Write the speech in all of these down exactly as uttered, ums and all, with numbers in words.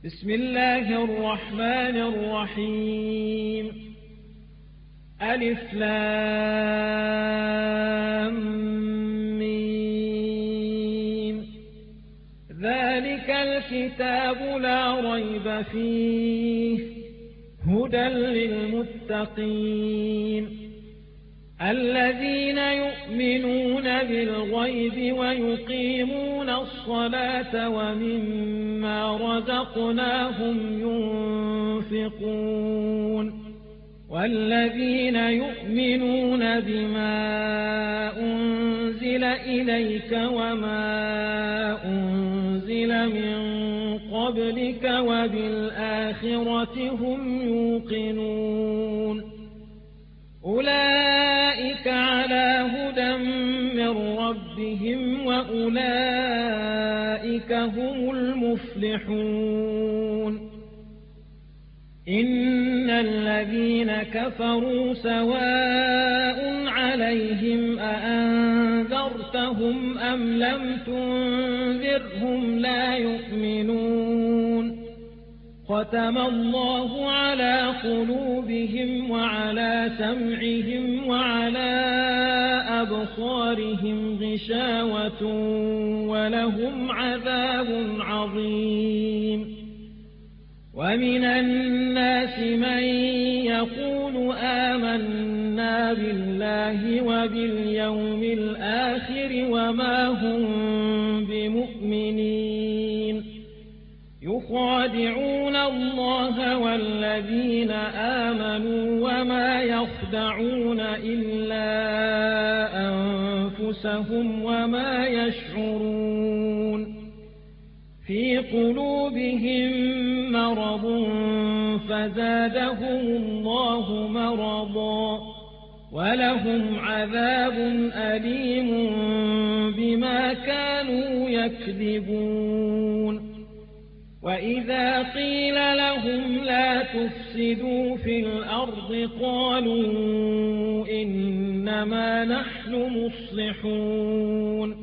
بسم الله الرحمن الرحيم ألف لام ميم ذلك الكتاب لا ريب فيه هدى للمتقين الذين يؤمنون بالغيب ويقيمون الصلاة ومما رزقناهم ينفقون والذين يؤمنون بما أنزل إليك وما أنزل من قبلك وبالآخرة هم يوقنون أولئك على هدى من ربهم وأولئك هم المفلحون إن الذين كفروا سواء عليهم أأنذرتهم أم لم تنذرهم لا يؤمنون ختم الله على قلوبهم وعلى سمعهم وعلى أبصارهم غشاوة ولهم عذاب عظيم ومن الناس من يقول آمنا بالله وباليوم الآخر وما هم بمؤمنين يخادعون الله والذين آمنوا وما يخدعون إلا أنفسهم وما يشعرون في قلوبهم مرض فزادهم الله مرضا ولهم عذاب أليم بما كانوا يكذبون وإذا قيل لهم لا تفسدوا في الأرض قالوا إنما نحن مصلحون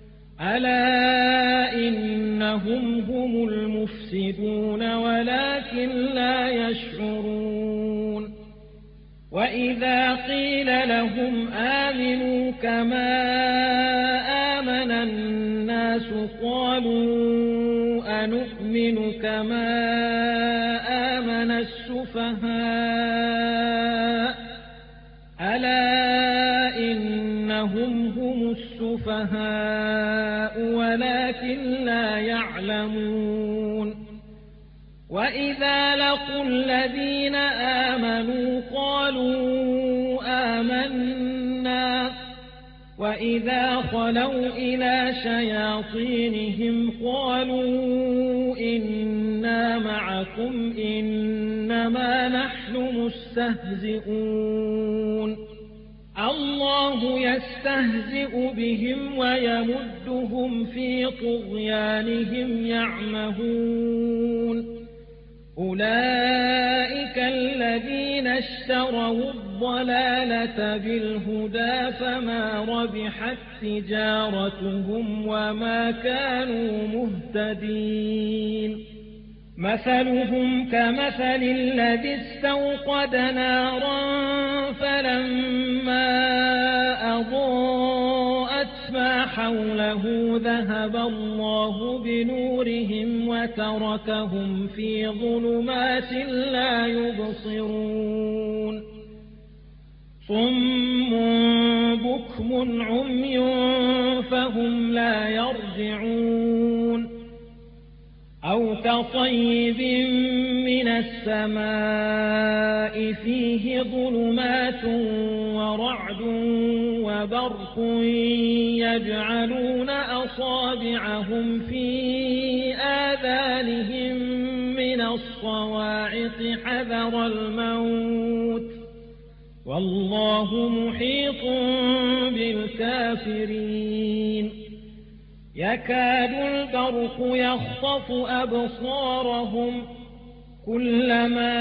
ألا إنهم هم المفسدون ولكن لا يشعرون وإذا قيل لهم آمنوا كما آمن الناس قالوا أنؤمن كما آمن السفهاء ألا إنهم هم السفهاء ولكن لا يعلمون وإذا لقوا الذين آمنوا قالوا آمنا وإذا خلوا إلى شياطينهم قالوا إنا معكم إنما نحن مستهزئون الله يستهزئ بهم ويمدهم في طغيانهم يعمهون أولئك الذين اشتروا الضلالة بالهدى فما ربحت تجارتهم وما كانوا مهتدين مثلهم كمثل الذي استوقد نارا فلما أضاءت ما حوله ذهب الله بنورهم وتركهم في ظلمات لا يبصرون صم بكم عمي فهم لا يرجعون أو كصيب من السماء فيه ظلمات ورعد وبرق يجعلون أصابعهم في آذانهم من الصواعق حذر الموت والله محيط بالكافرين يكاد البرق يخطف أبصارهم كلما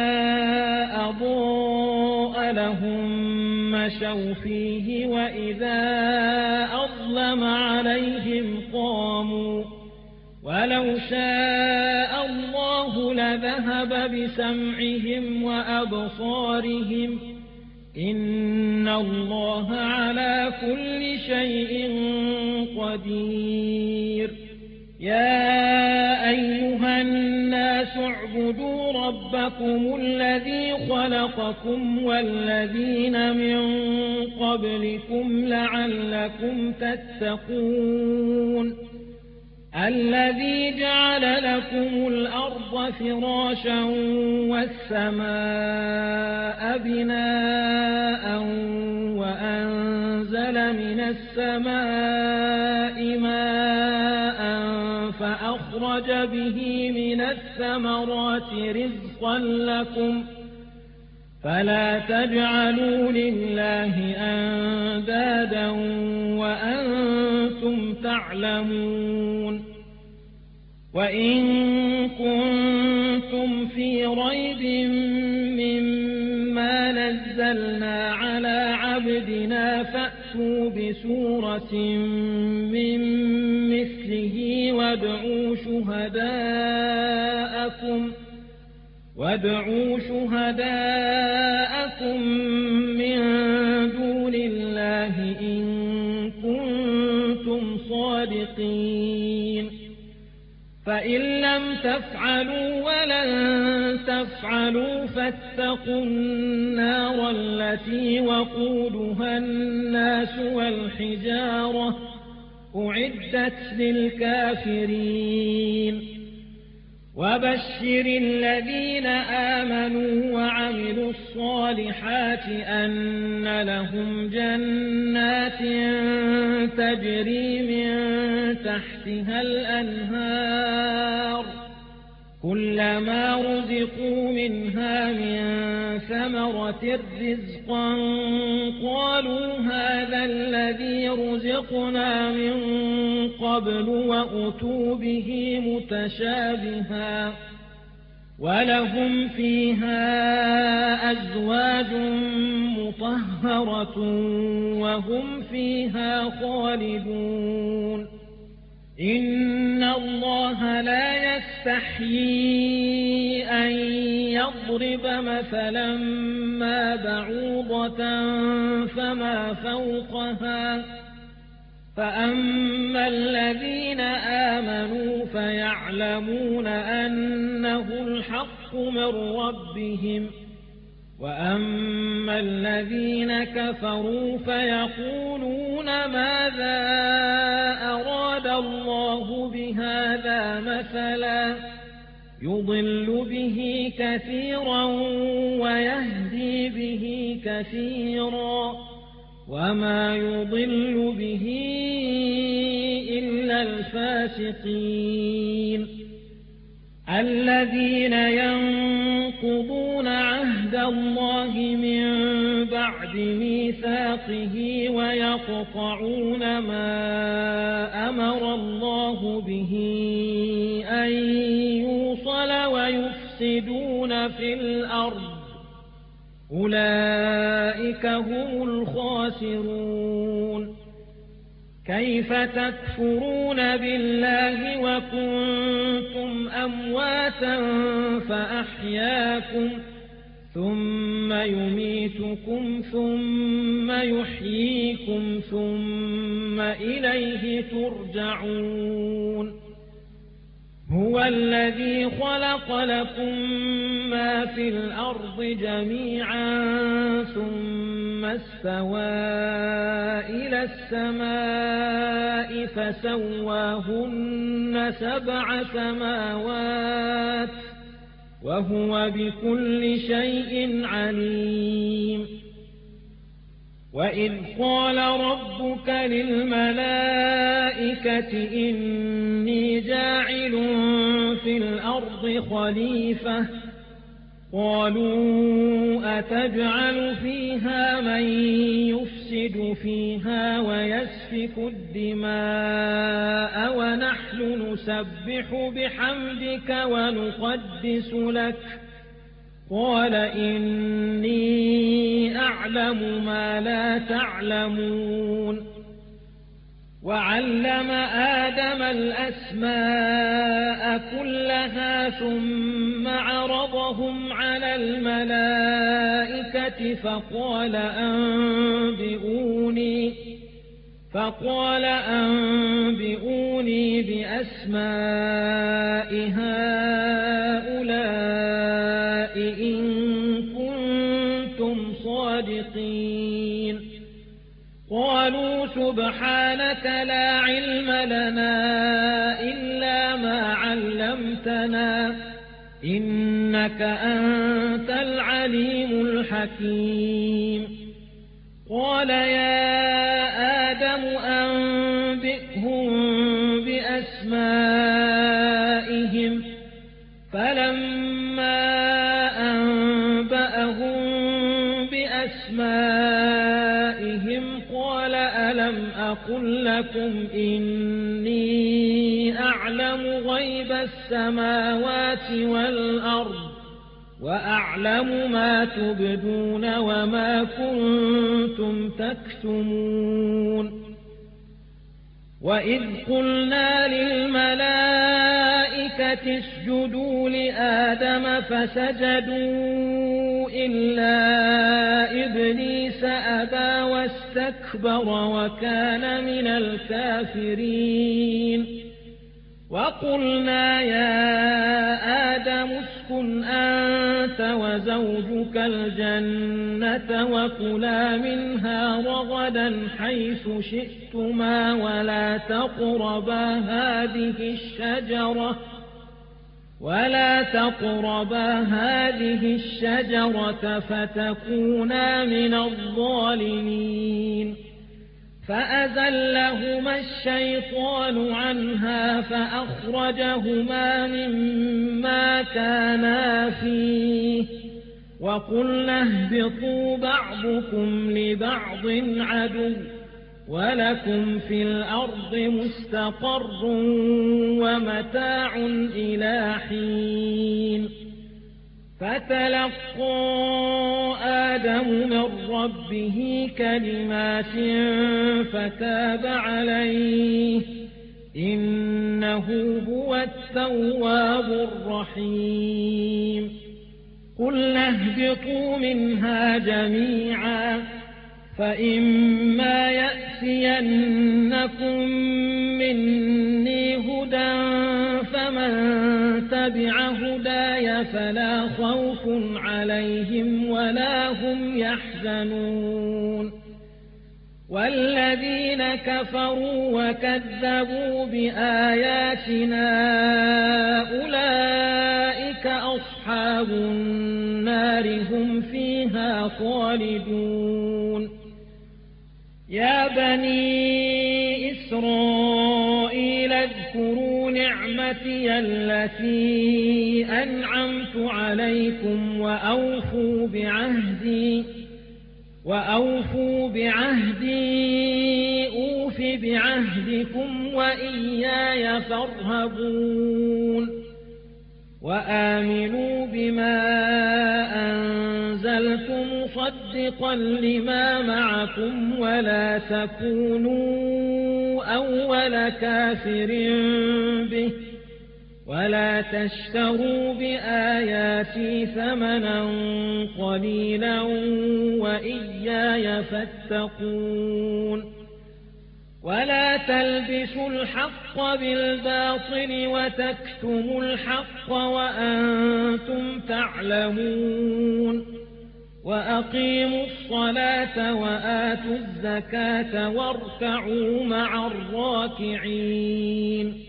أضاء لهم مشوا فيه وإذا أظلم عليهم قاموا ولو شاء الله وذهب بسمعهم وأبصارهم إن الله على كل شيء قدير يا أيها الناس اعبدوا ربكم الذي خلقكم والذين من قبلكم لعلكم تتقون الذي جعل لكم الأرض فراشا والسماء بناء وأنزل من السماء ماء فأخرج به من الثمرات رزقا لكم فلا تجعلوا لله أندادا وأنتم تعلمون وإن كنتم في ريب مما نزلنا على عبدنا فأتوا بسورة من مثله وادعوا شهداءكم وادعوا شهداءكم من دون الله إن كنتم صادقين فإن لم تفعلوا ولن تفعلوا فاتقوا النار التي وقودها الناس والحجارة أعدت للكافرين وبشر الذين آمنوا وعملوا الصالحات أن لهم جنات تجري من تحتها الأنهار كلما رزقوا منها من ثمرة رزقا قالوا هذا الذي رزقنا من قبل وأتوا به متشابها ولهم فيها أزواج مطهرة وهم فيها خالدون إن الله لا يستحيي أن يضرب مثلا ما بعوضة فما فوقها فأما الذين آمنوا فيعلمون أنه الحق من ربهم وأما الذين كفروا فيقولون ماذا أراد الله بهذا مثلا يضل به كثيرا ويهدي به كثيرا وما يضل به إلا الفاسقين الذين ينقضون عهد الله من بعد ميثاقه ويقطعون ما أمر الله به أن يوصل ويفسدون في الأرض أولئك هم الخاسرون كيف تكفرون بالله وكنتم أمواتا فأحياكم ثم يميتكم ثم يحييكم ثم إليه ترجعون هو الذي خلق لكم ما في الأرض جميعا ثم استوى إلى السماء فسواهن سبع سماوات وهو بكل شيء عليم وإذ قال ربك للملائكة إني جاعل في الأرض خليفة قالوا أتجعل فيها من يفسد فيها ويسفك الدماء ونحن نسبح بحمدك ونقدس لك قال إني أعلم ما لا تعلمون وعلم آدم الأسماء كلها ثم عرضهم على الملائكة فقال أنبئوني فقال أنبئوني بأسماء هؤلاء إن كنتم صادقين قالوا سبحانك لا علم لنا إلا ما علمتنا إنك أنت العليم الحكيم قال يا آدم أنبئهم بأسمائهم فلما أنبأهم بأسمائهم قال ألم أقل لكم إني أعلم غيب السماوات والأرض وأعلم ما تبدون وما كنتم تكتمون وإذ قلنا للملائكة اسجدوا لآدم فسجدوا إلا إبليس أبى واستكبر وكان من الكافرين وقلنا يا آدم اسكن أنت وزوجك الجنة وكلا منها رغدا حيث شئتما ولا تقربا هذه الشجرة ولا تقربا هذه الشجرة فتكونا من الظالمين فأزلهما الشيطان عنها فأخرجهما مما كانا فيه وقلنا اهبطوا بعضكم لبعض عدو ولكم في الأرض مستقر ومتاع إلى حين فتلقى آدم من ربه كلمات فتاب عليه إنه هو التواب الرحيم قلنا اهبطوا منها جميعا فإما يأتينكم مني هدى فمن تبع هداي فلا خوف عليهم ولا هم يحزنون والذين كفروا وكذبوا بآياتنا أولئك أصحاب النار هم فيها خالدون يا بني إسرائيل اذكروا نعمتي التي أنعمت عليكم وأوفوا بعهدي وأوفوا بعهدي أوف بعهدكم وإياي فارهبون وآمنوا بما أنزلت مصدقا لما معكم ولا تكونوا أول كافر به ولا تشتروا بآياتي ثمنا قليلا وإياي فاتقون ولا تلبسوا الحق بالباطل وتكتموا الحق وأنتم تعلمون وأقيموا الصلاة وآتوا الزكاة واركعوا مع الراكعين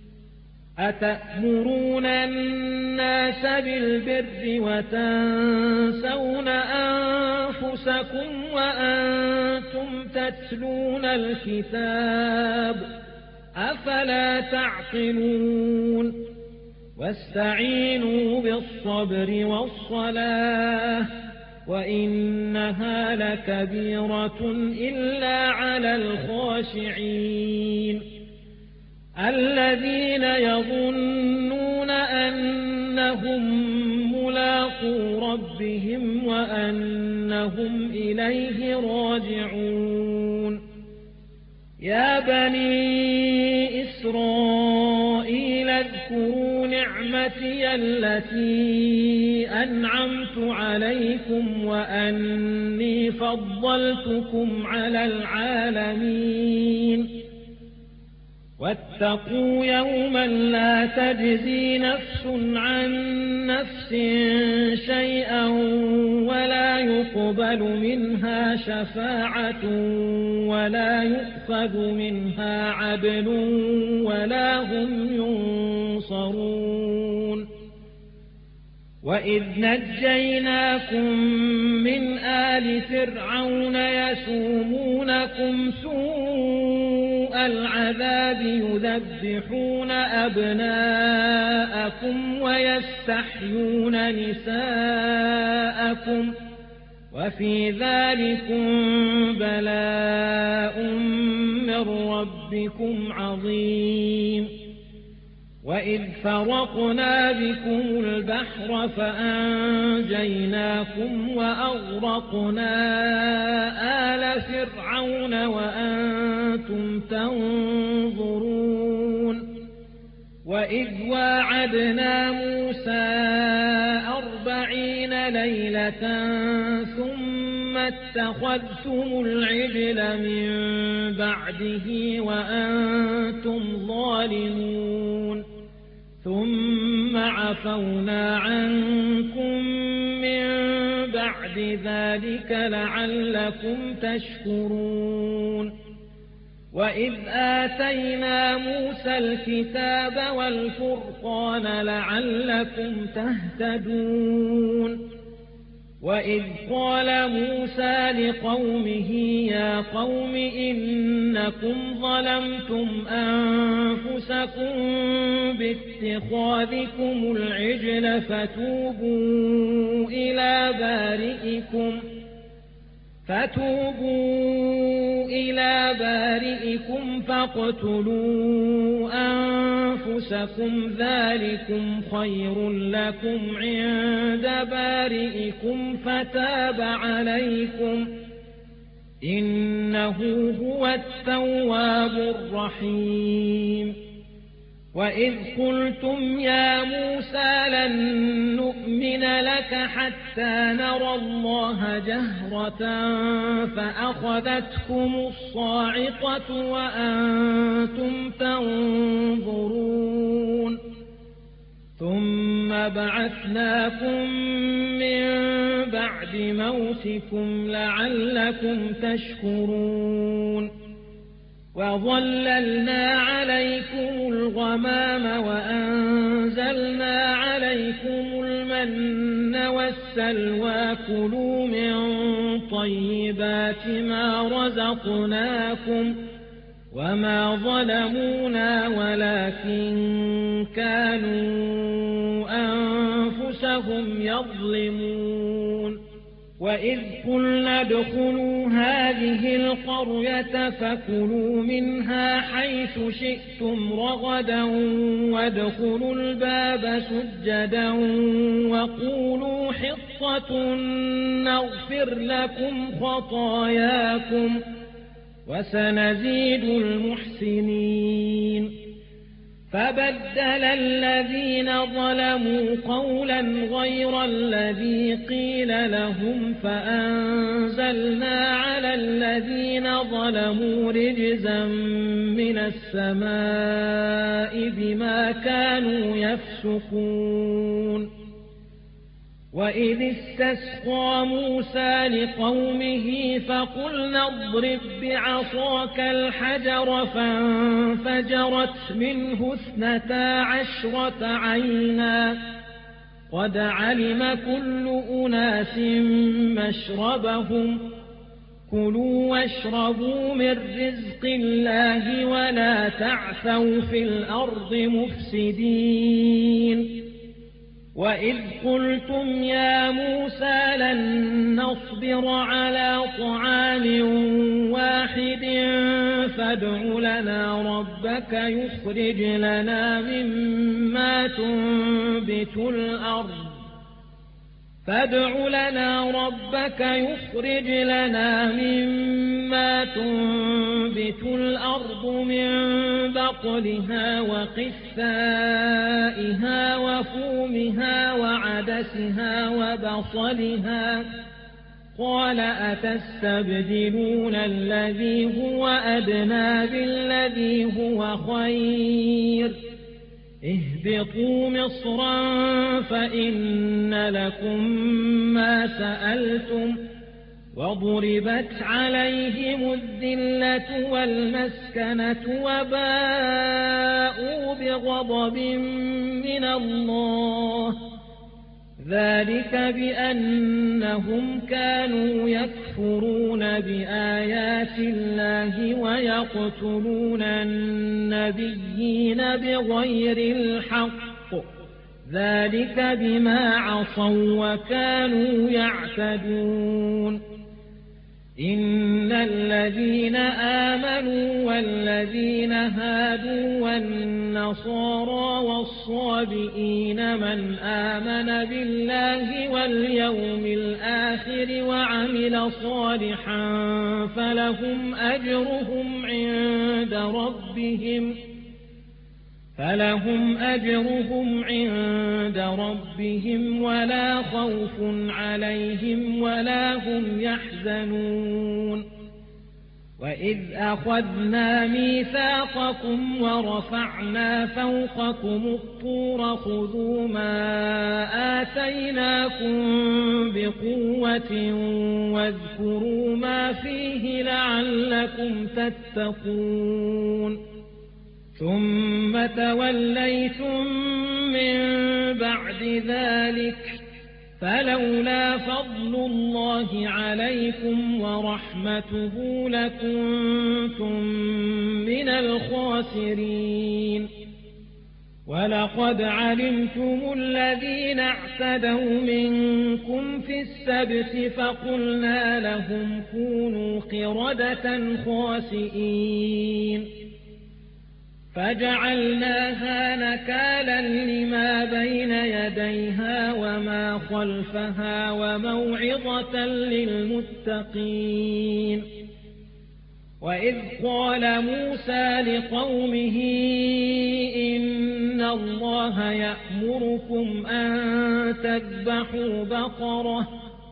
أتأمرون الناس بالبر وتنسون أنفسكم وأنتم تتلون الكتاب أفلا تعقلون واستعينوا بالصبر والصلاة وإنها لكبيرة إلا على الخاشعين الذين يظنون أنهم ملاقو ربهم وأنهم إليه راجعون يا بني إسرائيل اذكروا نعمتي التي أنعمت عليكم وأني فضلتكم على العالمين واتقوا يوما لا تجزي نفس عن نفس شيئا ولا يقبل منها شفاعة ولا يؤخذ منها عدل ولا هم ينصرون وإذ نجيناكم من آل فرعون يسومونكم سوء العذاب يذبحون أبناءكم ويستحيون نساءكم وفي ذلكم بلاء من ربكم عظيم وإذ فرقنا بكم البحر فأنجيناكم وأغرقنا آل فرعون وأنتم تنظرون وإذ واعدنا موسى أربعين ليلة ثم اتخذتم العجل من بعده وأنتم ظالمون ثم عفونا عنكم من بعد ذلك لعلكم تشكرون وإذ آتينا موسى الكتاب والفرقان لعلكم تهتدون وإذ قال موسى لقومه يا قوم إنكم ظلمتم أنفسكم باتخاذكم العجل فتوبوا إلى بارئكم فتوبوا إلى بارئكم فاقتلوا أنفسكم ذلكم خير لكم عند بارئكم فتاب عليكم إنه هو التواب الرحيم وإذ قلتم يا موسى لن نؤمن لك حتى نرى الله جهرة فأخذتكم الصاعقة وأنتم تنظرون ثم بعثناكم من بعد موتكم لعلكم تشكرون وظللنا عليكم الغمام وأنزلنا عليكم المن والسلوى كلوا من طيبات ما رزقناكم وما ظلمونا ولكن كانوا أنفسهم يظلمون وإذ قلنا ادخلوا هذه القرية فكلوا منها حيث شئتم رغدا وادخلوا الباب سجدا وقولوا حطة نغفر لكم خطاياكم وسنزيد المحسنين فبدل الذين ظلموا قولا غير الذي قيل لهم فأنزلنا على الذين ظلموا رجزا من السماء بما كانوا يفسقون وإذ استسقى موسى لقومه فقلنا اضرب بعصاك الحجر فانفجرت منه اثنتا عشرة عينا قد علم كل أناس مشربهم كلوا واشربوا من رزق الله ولا تعثوا في الأرض مفسدين وإذ قلتم يا موسى لن نصبر على طعام واحد فادع لنا ربك يخرج لنا مما تنبت الأرض فادع لنا ربك يخرج لنا مما تنبت الأرض من بقلها وقثائها وفومها وعدسها وبصلها قال أتستبدلون الذي هو أدنى بالذي هو خير اهبطوا مصرا فإن لكم ما سألتم وضربت عليهم الذلة والمسكنة وباءوا بغضب من الله ذلك بأنهم كانوا يكفرون بآيات الله ويقتلون النبيين بغير الحق ذلك بما عصوا وكانوا يعتدون إن الذين آمنوا والذين هادوا والنصارى والصابئين من آمن بالله واليوم الآخر وعمل صالحا فلهم أجرهم عند ربهم فلهم أجرهم عند ربهم ولا خوف عليهم ولا هم يحزنون وإذ أخذنا ميثاقكم ورفعنا فوقكم الطور خذوا ما آتيناكم بقوة واذكروا ما فيه لعلكم تتقون ثم توليتم من بعد ذلك فلولا فضل الله عليكم ورحمته لكنتم من الخاسرين ولقد علمتم الذين اعتدوا منكم في السبت فقلنا لهم كونوا قردة خاسئين فجعلناها نكالا لما بين يديها وما خلفها وموعظة للمتقين وإذ قال موسى لقومه إن الله يأمركم أن تذبحوا بقرة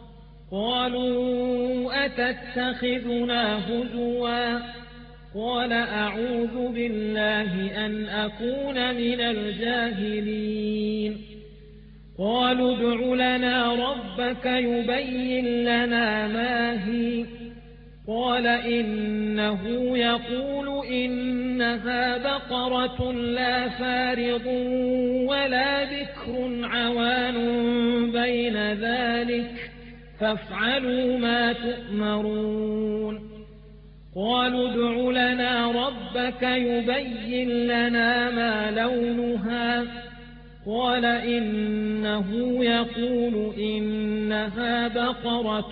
قالوا أتتخذنا هزوا قال أعوذ بالله أن أكون من الجاهلين قالوا ادع لنا ربك يبين لنا ما هي قال إنه يقول إنها بقرة لا فارض ولا بكر عوان بين ذلك فافعلوا ما تؤمرون قالوا ادع لنا ربك يبين لنا ما لونها قال إنه يقول إنها بقرة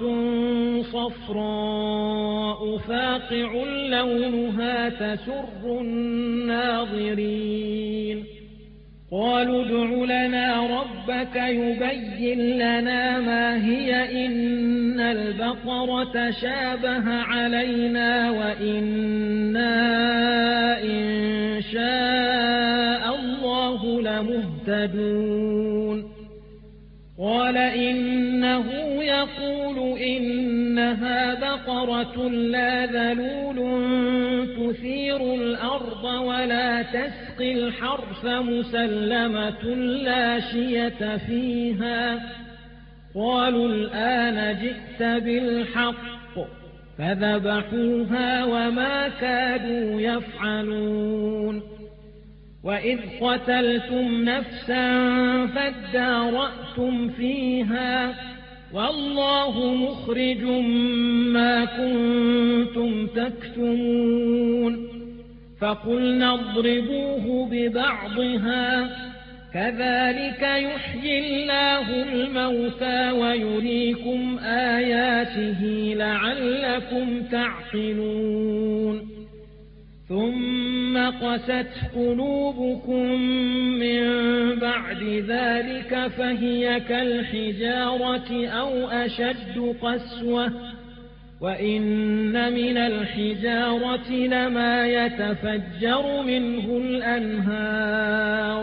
صفراء فاقع لونها تسر الناظرين قالوا ادع لنا ربك يبين لنا ما هي إن البقرة شابه علينا وإنا إن شاء الله لمهتدون قال إنه يقول إنها بقرة لا ذلول تثير الأرض ولا تسقي الحرث مسلمة لا شية فيها قالوا الآن جئت بالحق فذبحوها وما كادوا يفعلون وإذ قتلتم نفسا فادارأتم فيها والله مخرج ما كنتم تكتمون فقلنا اضربوه ببعضها كذلك يحيي الله الموتى ويريكم آياته لعلكم تعقلون ثم قست قلوبكم من بعد ذلك فهي كالحجارة أو أشد قسوة وإن من الحجارة لما يتفجر منه الأنهار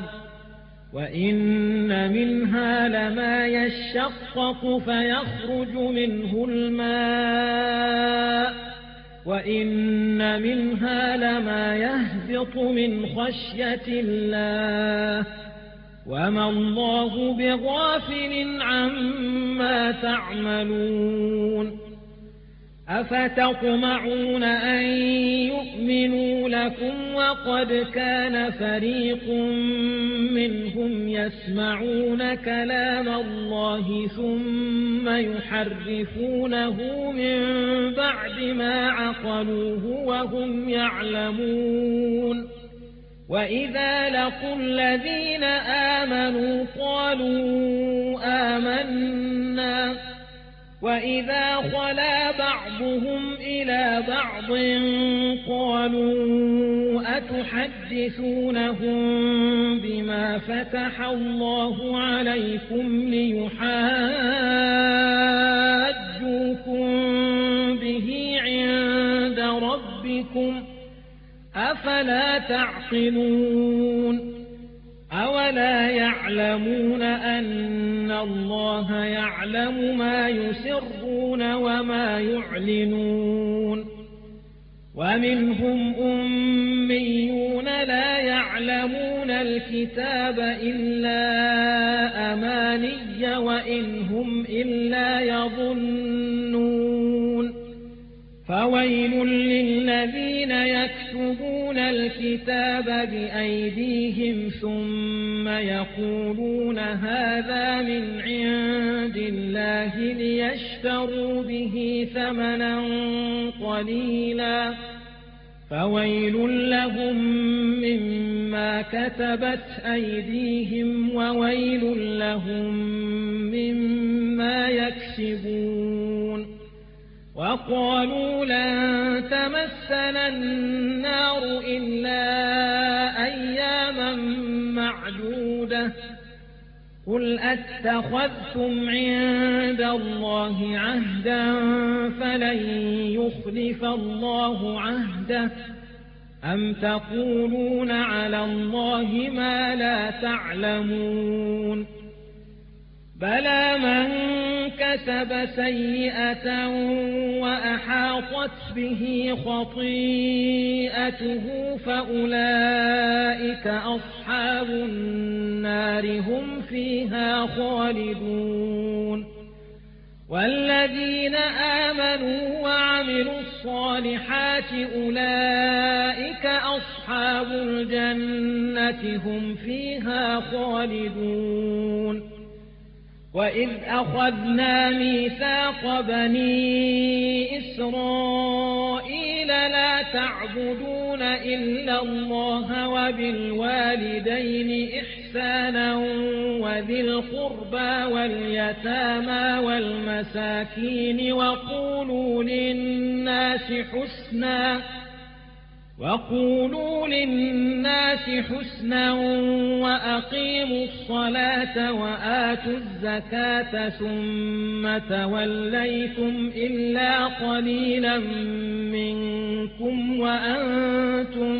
وإن منها لما يشقق فيخرج منه الماء وإن منها لما يهبط من خشية الله وما الله بغافل عما تعملون أفتطمعون أن يؤمنوا لكم وقد كان فريق منهم يسمعون كلام الله ثم يحرفونه من بعد ما عقلوه وهم يعلمون وإذا لقوا الذين آمنوا قالوا آمنا وإذا خلا بعضهم إلى بعض قالوا أتحدثونهم بما فتح الله عليكم ليحاجوكم به عند ربكم أفلا تعقلون أولا يعلمون أن الله يعلم ما يسرون وما يعلنون ومنهم أميون لا يعلمون الكتاب إلا أماني وإن هم إلا يظنون فويل للذين يكتبون الكتاب بأيديهم ثم يقولون هذا من عند الله ليشتروا به ثمنا قليلا فويل لهم مما كتبت أيديهم وويل لهم مما يكسبون وقالوا لن تمسنا النار إلا أياما معدودة قل أتخذتم عند الله عهدا فلن يخلف الله عهده أم تقولون على الله ما لا تعلمون بلى من كسب سيئة وأحاطت به خطيئته فأولئك أصحاب النار هم فيها خالدون والذين آمنوا وعملوا الصالحات أولئك أصحاب الجنة هم فيها خالدون وإذ أخذنا ميثاق بني إسرائيل لا تعبدون إلا الله وبالوالدين إحسانا وذي القربى واليتامى والمساكين وقولوا للناس حسنا وقولوا للناس حسنا وأقيموا الصلاة وآتوا الزكاة ثم توليتم إلا قليلا منكم وأنتم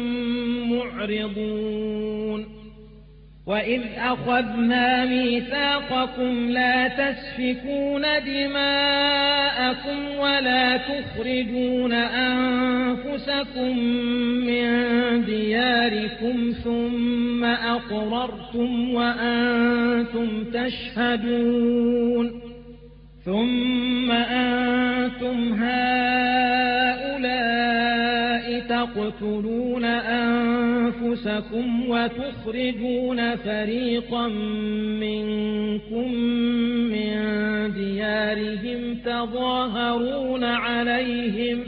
معرضون وإذ أخذنا ميثاقكم لا تسفكون دماءكم ولا تخرجون أنفسكم من دياركم ثم أقررتم وأنتم تشهدون ثم أنتم هؤلاء تقتلون أنفسكم وتخرجون فريقا منكم من ديارهم تظاهرون عليهم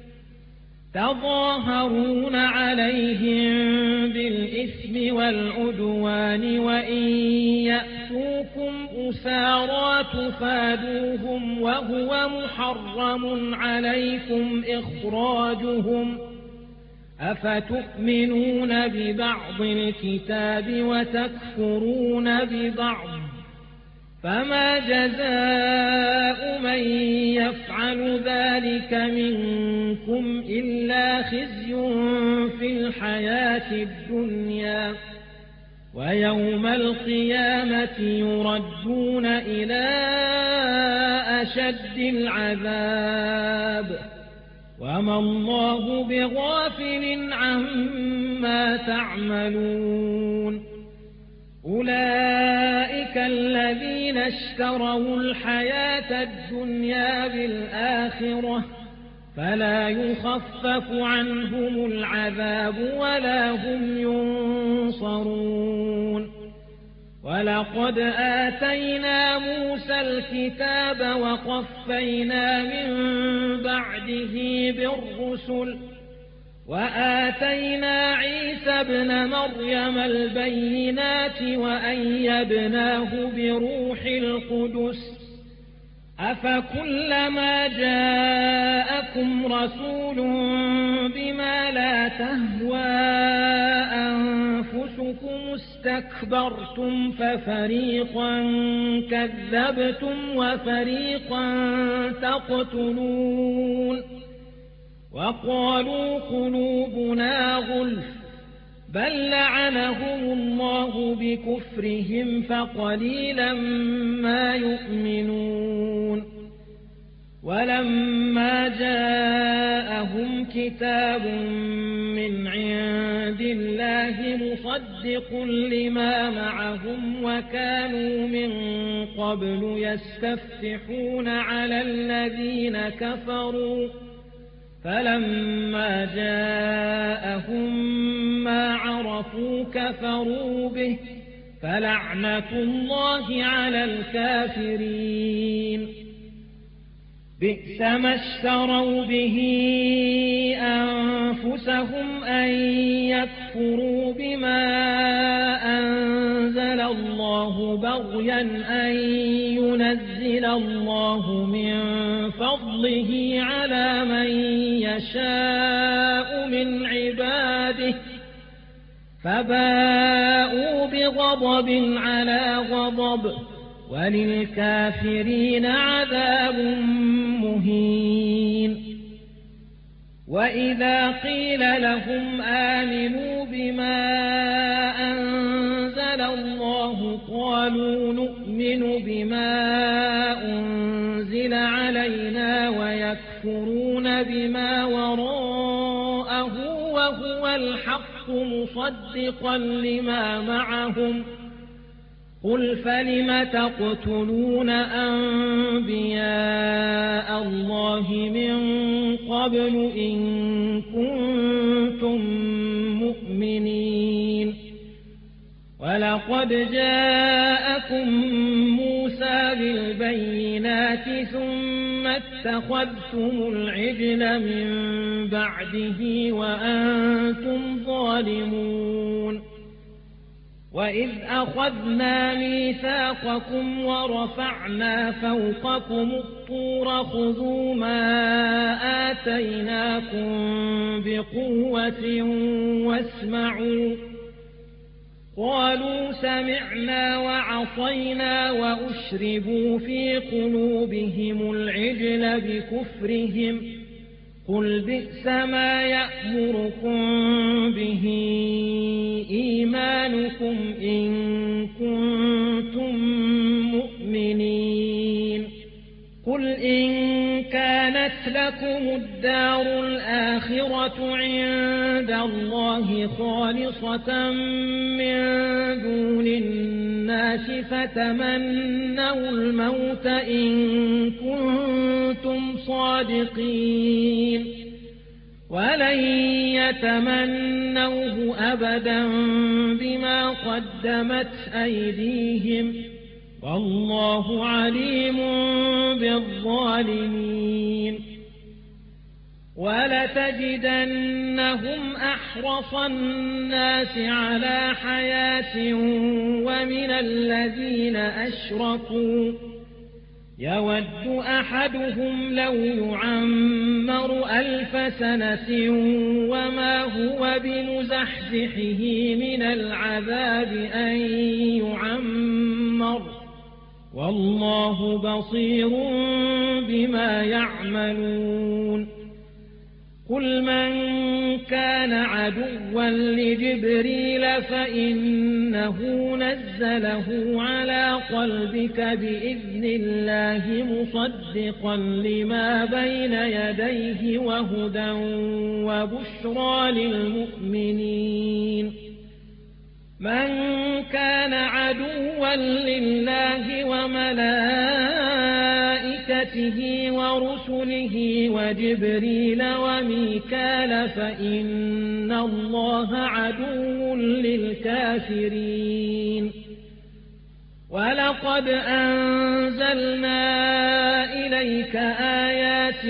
تظاهرون عليهم بالإثم والعدوان وإن يأتوكم أسارى تفادوهم وهو محرم عليكم إخراجهم أفتؤمنون ببعض الكتاب وتكفرون ببعض فما جزاء من يفعل ذلك منكم إلا خزي في الحياة الدنيا ويوم القيامة يردون إلى أشد العذاب وما الله بغافل عما تعملون أولئك الذين اشتروا الحياة الدنيا بالآخرة فلا يخفف عنهم العذاب ولا هم ينصرون ولقد آتينا موسى الكتاب وقفينا من بعده بالرسل وآتينا عيسى ابن مريم البينات وأيدناه بروح القدس أفكلما جاءكم رسول بما لا تهوى أنفسكم استكبرتم ففريقا كذبتم وفريقا تقتلون وقالوا قلوبنا غلف بل لعنهم الله بكفرهم فقليلا ما يؤمنون ولما جاءهم كتاب من عند الله مصدق لما معهم وكانوا من قبل يستفتحون على الذين كفروا فلما جاءهم ما عرفوا كفروا به فلعنة الله على الكافرين بئس ما اشتروا به أنفسهم أن يكفروا بما أنزل الله بغيا أن ينزل الله من فضله على من يشاء من عباده فباءوا بغضب على غضب وللكافرين عذاب مهين وإذا قيل لهم آمنوا بما أنزل الله قالوا نؤمن بما أنزل علينا ويكفرون بما وراءه وهو الحق مصدقا لما معهم قل فلم تقتلون أنبياء الله من قبل إن كنتم مؤمنين ولقد جاءكم موسى بالبينات ثم اتخذتم العجل من بعده وأنتم ظالمون وإذ أخذنا ميثاقكم ورفعنا فوقكم الطور خذوا ما آتيناكم بقوة واسمعوا قالوا سمعنا وعصينا وأشربوا في قلوبهم العجل بكفرهم قل بئس ما يأمركم به إيمانكم إن كنتم مؤمنين قل إن كانت لكم الدار الآخرة عند الله خالصة من دون الناس فتمنوا الموت إن كنتم صادقين ولن يتمنوه أبدا بما قدمت أيديهم والله عليم بالظالمين ولتجدنهم أحرص الناس على حياة ومن الذين أشركوا يود أحدهم لو يعمر ألف سنة وما هو بمزحزحه من العذاب أن يعمر والله بصير بما يعملون قل من كان عدوا لجبريل فإنه نزله على قلبك بإذن الله مصدقا لما بين يديه وهدى وبشرى للمؤمنين من كان عدوا لله وملائكته ورسله وجبريل وميكال فإن الله عدو للكافرين ولقد أنزلنا إليك آيات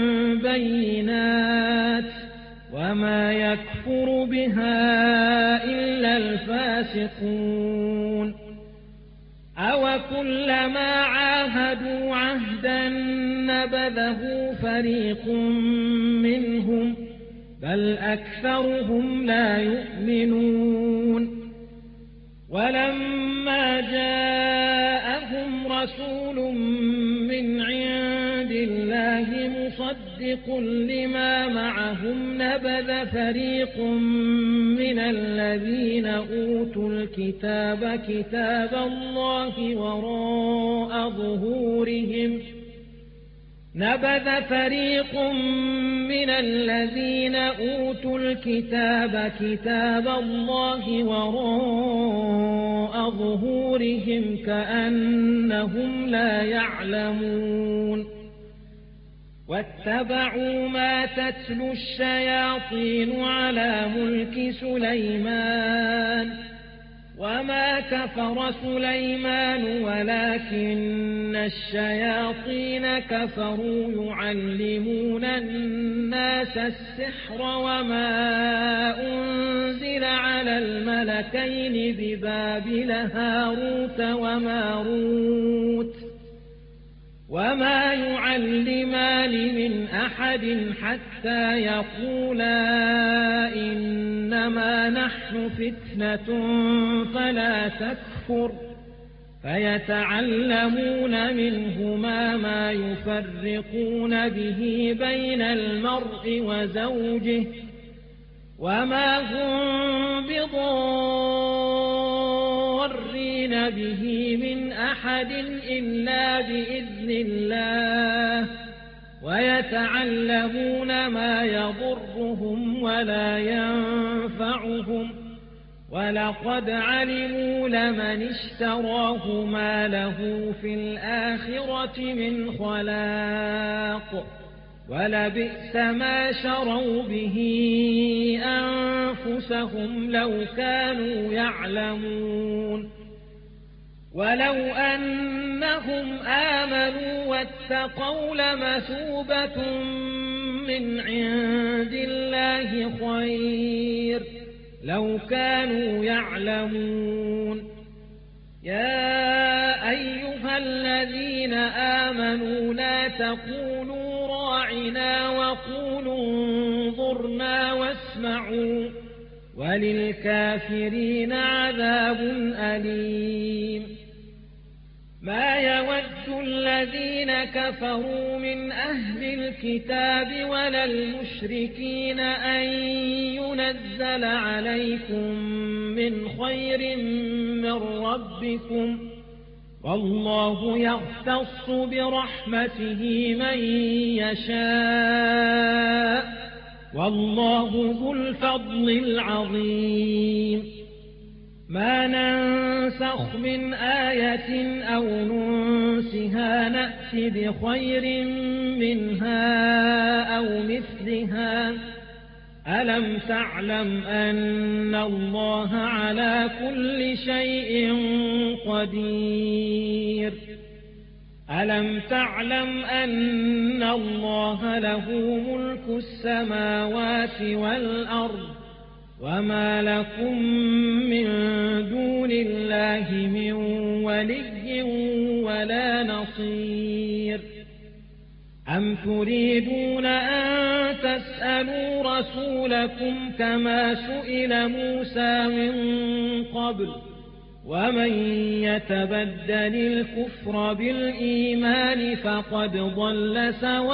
بينات وما يكفر بها إلا الفاسقون أو كلما عاهدوا عهدا نبذه فريق منهم بل أكثرهم لا يؤمنون ولما جاءهم رسول من عند الله مصدق لما معهم نبذ فريق من الذين أوتوا الكتاب كتاب الله وراء ظهورهم نبذ فريق من الذين أوتوا الكتاب كتاب الله وراء ظهورهم كأنهم لا يعلمون واتبعوا ما تتلو الشياطين على ملك سليمان وما كفر سليمان ولكن الشياطين كفروا يعلمون الناس السحر وما أنزل على الملكين ببابل هاروت وماروت وما يعلمان من أحد حتى يقولا إنما نحن فتنة فلا تكفر فيتعلمون منهما ما يفرقون به بين المرء وزوجه وما هم بضارين به من أحد إلا بإذن الله ويتعلمون ما يضرهم ولا ينفعهم ولقد علموا لمن اشتراه ما له في الآخرة من خلاق ولبئس ما شروا به أنفسهم لو كانوا يعلمون ولو أنهم آمنوا واتقوا لمثوبة من عند الله خير لو كانوا يعلمون يا أيها الذين آمنوا لا تقولوا راعنا وقولوا انظرنا واسمعوا وللكافرين عذاب أليم ما يود الذين كفروا من أهل الكتاب ولا المشركين أن ينزل عليكم من خير من ربكم والله يختص برحمته من يشاء والله ذو الفضل العظيم ما ننسخ من آية أو ننسها نأت بخير منها أو مثلها ألم تعلم أن الله على كل شيء قدير ألم تعلم أن الله له ملك السماوات والأرض وما لكم من دون الله من ولي ولا نصير أم تريدون أن تسألوا رسولكم كما سئل موسى من قبل ومن يتبدل الكفر بالإيمان فقد ضل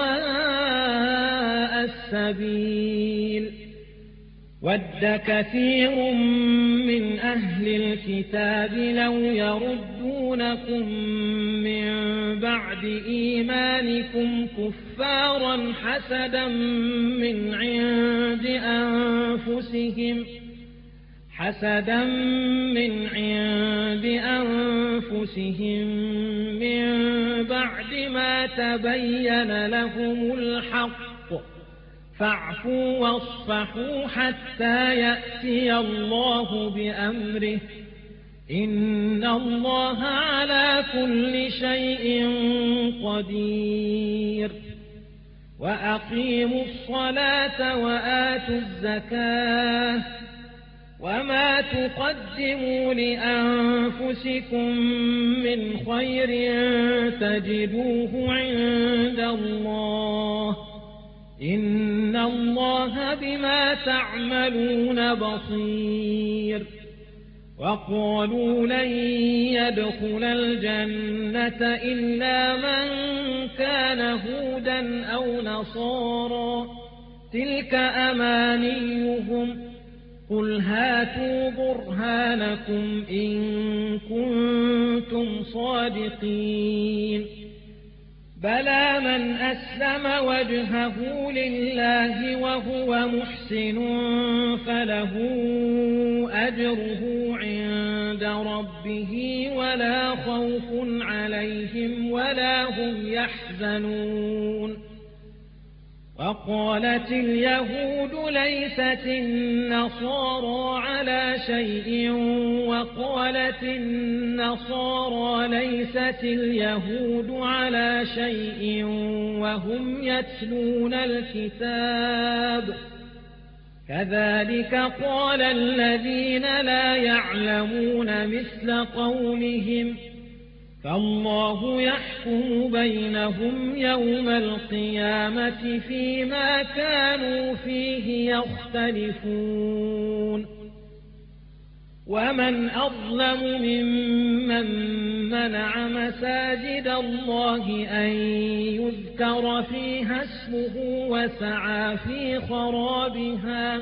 سواء السبيل ود كثير من أهل الكتاب لو يردونكم من بعد إيمانكم كفارا حسدا من عند أنفسهم حسدا من عند أنفسهم من بعد ما تبين لهم الحق فاعفوا واصفحوا حتى يأتي الله بأمره إن الله على كل شيء قدير وأقيموا الصلاة وآتوا الزكاة وما تقدموا لأنفسكم من خير تجدوه عند الله إن الله بما تعملون بصير وقالوا لن يدخل الجنة إلا من كان هودا أو نصارى تلك أمانيهم قل هاتوا برهانكم إن كنتم صادقين بلى من أسلم وجهه لله وهو محسن فله أجره عند ربه ولا خوف عليهم ولا هم يحزنون وقالت اليهود ليست النصارى على شيء وقالت النصارى ليست اليهود على شيء وهم يتلون الكتاب كذلك قال الذين لا يعلمون مثل قولهم فالله يحكم بينهم يوم القيامة فيما كانوا فيه يختلفون ومن أظلم ممن منع مساجد الله أن يذكر فيها اسمه وسعى في خرابها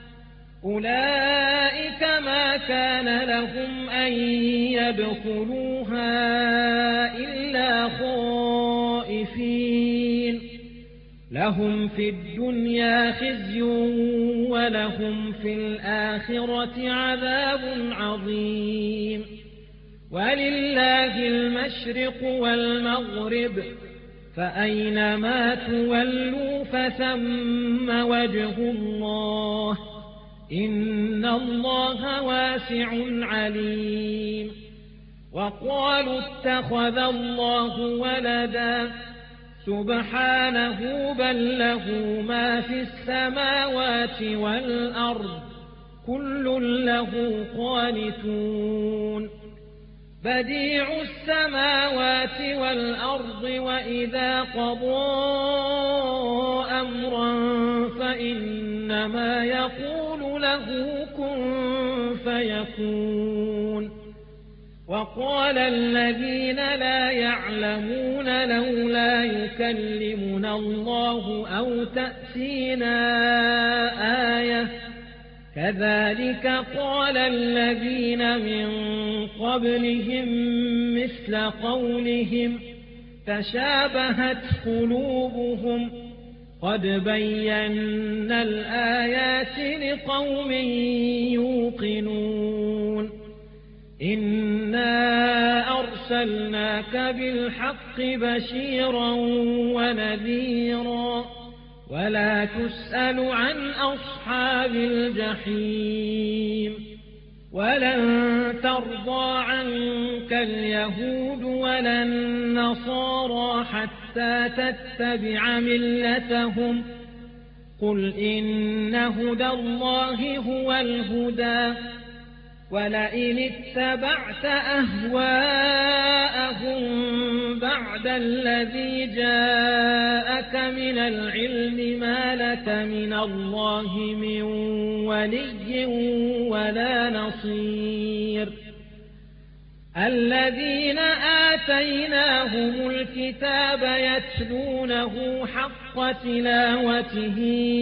أولئك ما كان لهم أن يدخلوها إلا خائفين لهم في الدنيا خزي ولهم في الآخرة عذاب عظيم ولله المشرق والمغرب فأينما تولوا فثم وجه الله إن الله واسع عليم وقالوا اتخذ الله ولدا سبحانه بل له ما في السماوات والأرض كل له قانتون بديع السماوات والأرض وإذا قضى أمرا فإنما يقول له كن فيكون وقال الذين لا يعلمون لولا يكلمنا الله أو تأتينا آية كذلك قال الذين من قبلهم مثل قولهم تشابهت قلوبهم قد بينا الآيات لقوم يوقنون إنا أرسلناك بالحق بشيرا ونذيرا ولا تسأل عن أصحاب الجحيم ولن ترضى عنك اليهود ولا النصارى حتى تتبع ملتهم قل إن هدى الله هو الهدى ولئن اتبعت أهواءهم بعد الذي جاءك من العلم ما لك من الله من ولي ولا نصير الذين آتيناهم الكتاب يتلونه حق تلاوته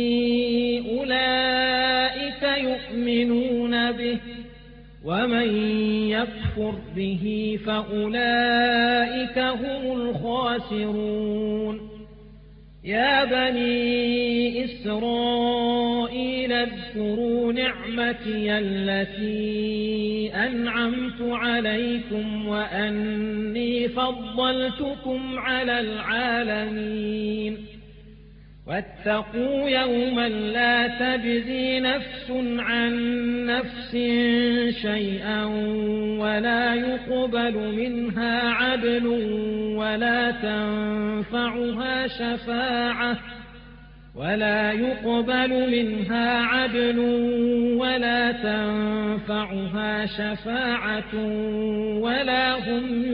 أولئك يؤمنون به ومن يكفر به فأولئك هم الخاسرون يا بني إسرائيل اذكروا نعمتي التي أنعمت عليكم وأني فضلتكم على العالمين واتقوا يوما لا تجزي نفس عن نفس شيئا ولا يقبل منها عدل ولا تنفعها شفاعة ولا يقبل منها عدل ولا تنفعها شفاعة ولا هم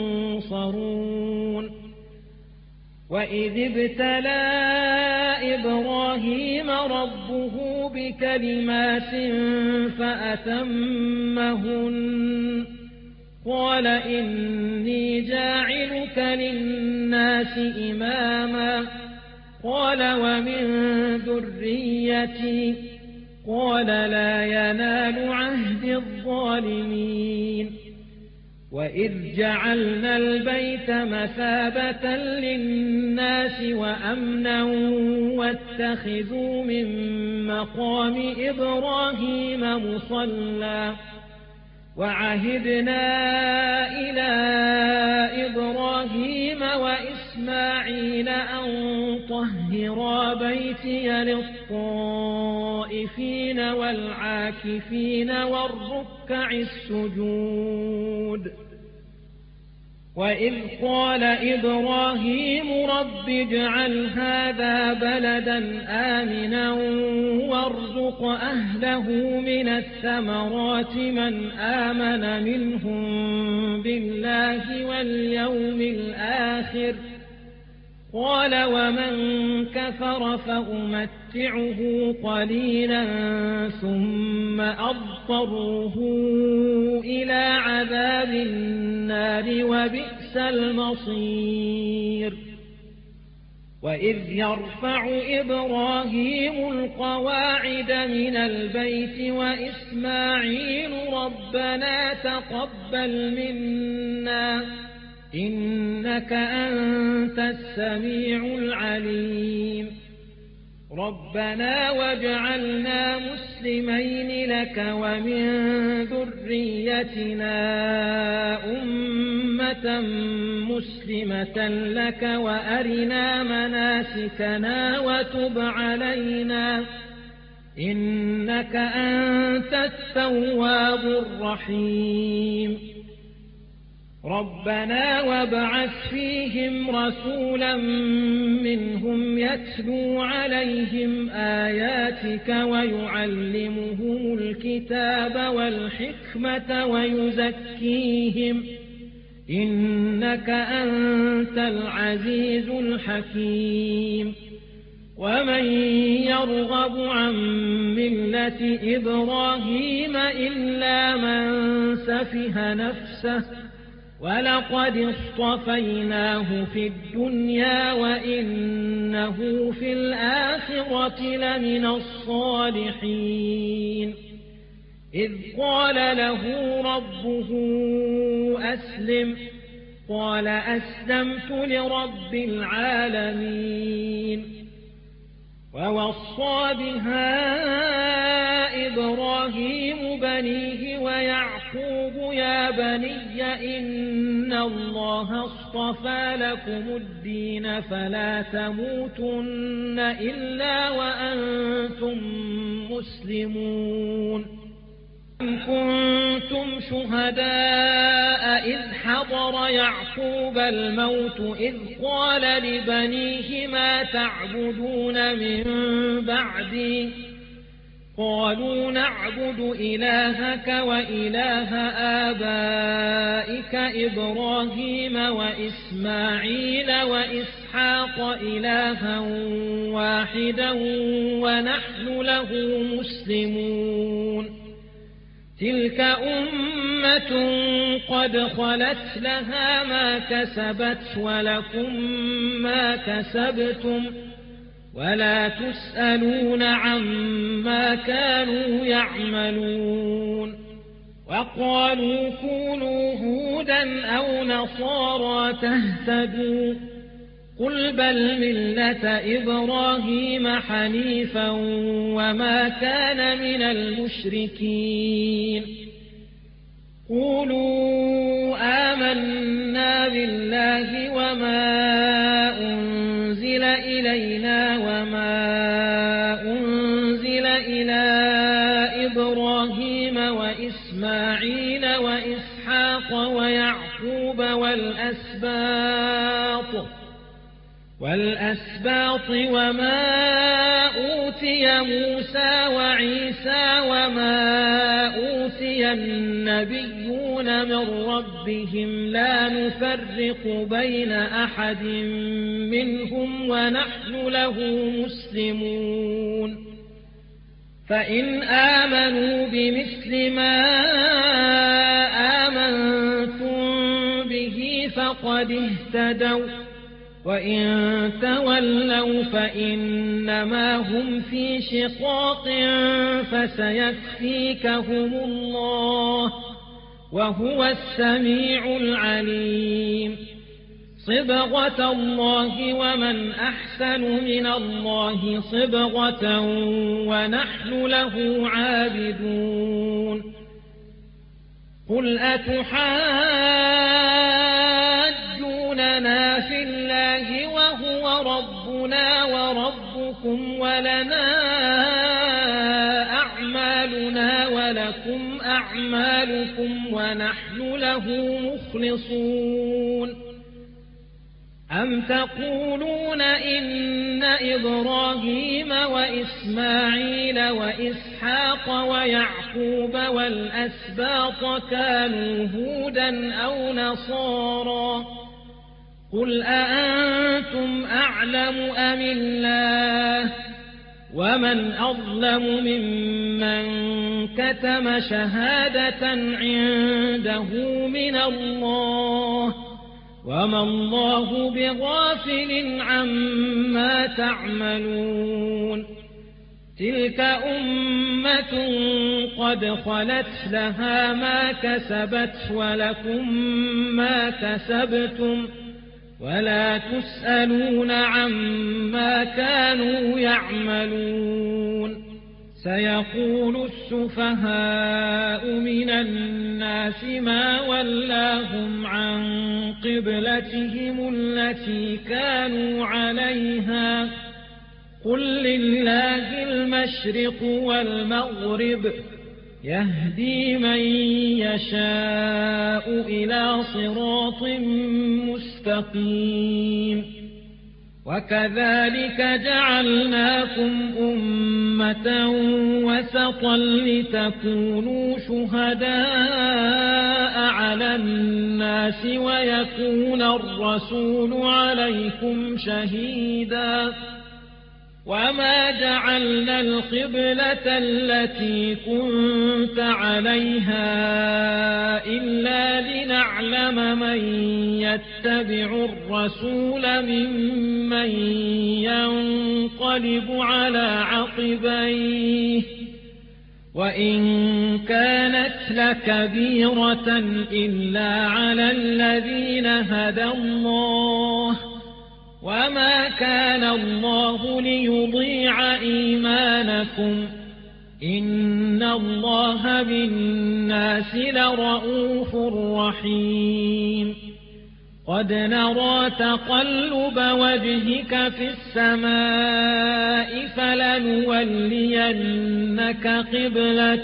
ينصرون وإذ ابتلى إبراهيم ربه بكلمات فأتمهن قال إني جاعلك للناس إماما قال ومن ذريتي قال لا ينال عهد الظالمين وإذ جعلنا البيت مثابة للناس وأمنا واتخذوا من مقام إبراهيم مصلى وعهدنا إلى إبراهيم وإسماعيل أن طهرا بيتي للطائفين والعاكفين والركع السجود وإذ قال إبراهيم رب اجعل هذا بلدا آمنا وارزق أهله من الثمرات من آمن منهم بالله واليوم الآخر قال ومن كفر فأمتعه قليلا ثم أضطره إلى عذاب النار وبئس المصير وإذ يرفع إبراهيم القواعد من البيت وإسماعيل ربنا تقبل منا إنك أنت السميع العليم ربنا واجعلنا مسلمين لك ومن ذريتنا أمة مسلمة لك وأرنا مناسكنا وتب علينا إنك أنت التواب الرحيم ربنا وابعث فيهم رسولا منهم يتلو عليهم آياتك ويعلمهم الكتاب والحكمة ويزكيهم إنك أنت العزيز الحكيم ومن يرغب عن ملة إبراهيم إلا من سفه نفسه ولقد اصطفيناه في الدنيا وإنه في الآخرة لمن الصالحين إذ قال له ربه أسلم قال أسلمت لرب العالمين ووصى بها إبراهيم بنيه ويعقوب يا بني إن الله اصطفى لكم الدين فلا تموتن إلا وأنتم مسلمون أم كنتم شهداء إذ حضر يعقوب الموت إذ قال لبنيه ما تعبدون من بعدي قالوا نعبد إلهك وإله آبائك إبراهيم وإسماعيل وإسحاق إلها واحدا ونحن له مسلمون تلك أمة قد خلت لها ما كسبت ولكم ما كسبتم ولا تسألون عما كانوا يعملون وقالوا كونوا هودا أو نصارى تهتدوا قل بل ملة إبراهيم حنيفا وما كان من المشركين قولوا آمنا بالله وما أنزل إلينا وما أنزل إلى إبراهيم وإسماعيل وإسحاق ويعقوب والأسباط والأسباط وما أوتي موسى وعيسى وما أوتي النبيون من ربهم لا نفرق بين أحد منهم ونحن له مسلمون فإن آمنوا بمثل ما آمنتم به فقد اهتدوا وإن تولوا فإنما هم في شقاق فسيكفيكهم الله وهو السميع العليم صبغة الله ومن أحسن من الله صبغة ونحن له عابدون قل أتحاجوننا في الله وهو ربنا وربكم ولنا أعمالنا ولكم أعمالكم ونحن له مخلصون أم تقولون إن إبراهيم وإسماعيل وإسحاق ويعقوب والأسباط كانوا هودا أو نصارى قل أأنتم أعلم أم الله ومن أظلم ممن كتم شهادة عنده من الله وما الله بغافل عما تعملون تلك أمة قد خلت لها ما كسبت ولكم ما كسبتم ولا تسألون عما كانوا يعملون سيقول السفهاء من الناس ما ولاهم عن قبلتهم التي كانوا عليها قل لله المشرق والمغرب يهدي من يشاء إلى صراط مستقيم وكذلك جعلناكم أمة وسطا لتكونوا شهداء على الناس ويكون الرسول عليكم شهيدا وما جعلنا القبلة التي كنت عليها إلا لنعلم من يتبع الرسول ممن ينقلب على عقبيه وإن كانت لكبيرة إلا على الذين هدى الله وما كان الله ليضيع إيمانكم إن الله بالناس لرؤوف رحيم قد نرى تقلب وجهك في السماء فلنولينك قبلة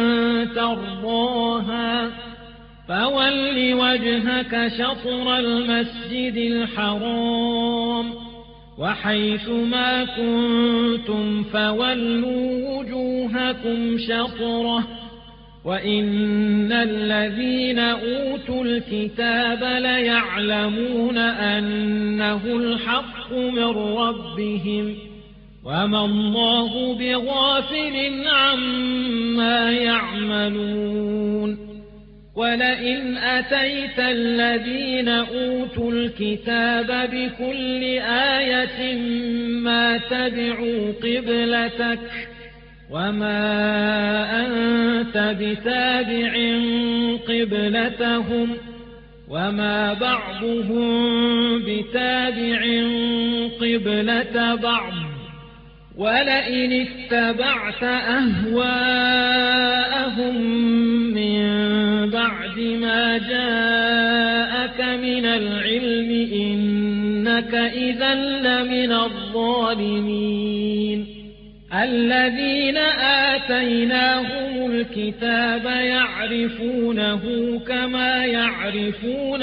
ترضاها فول وجهك شطر المسجد الحرام وحيث ما كنتم فولوا وجوهكم شطره وإن الذين أوتوا الكتاب ليعلمون أنه الحق من ربهم وما الله بغافل عما يعملون ولئن أتيت الذين أوتوا الكتاب بكل آية ما تبعوا قبلتك وما أنت بتابع قبلتهم وما بعضهم بتابع قبلة بعض ولئن اتبعت أهواءهم من بعد ما جاءك من العلم إنك إذا لمن الظالمين الذين آتيناهم الكتاب يعرفونه كما يعرفون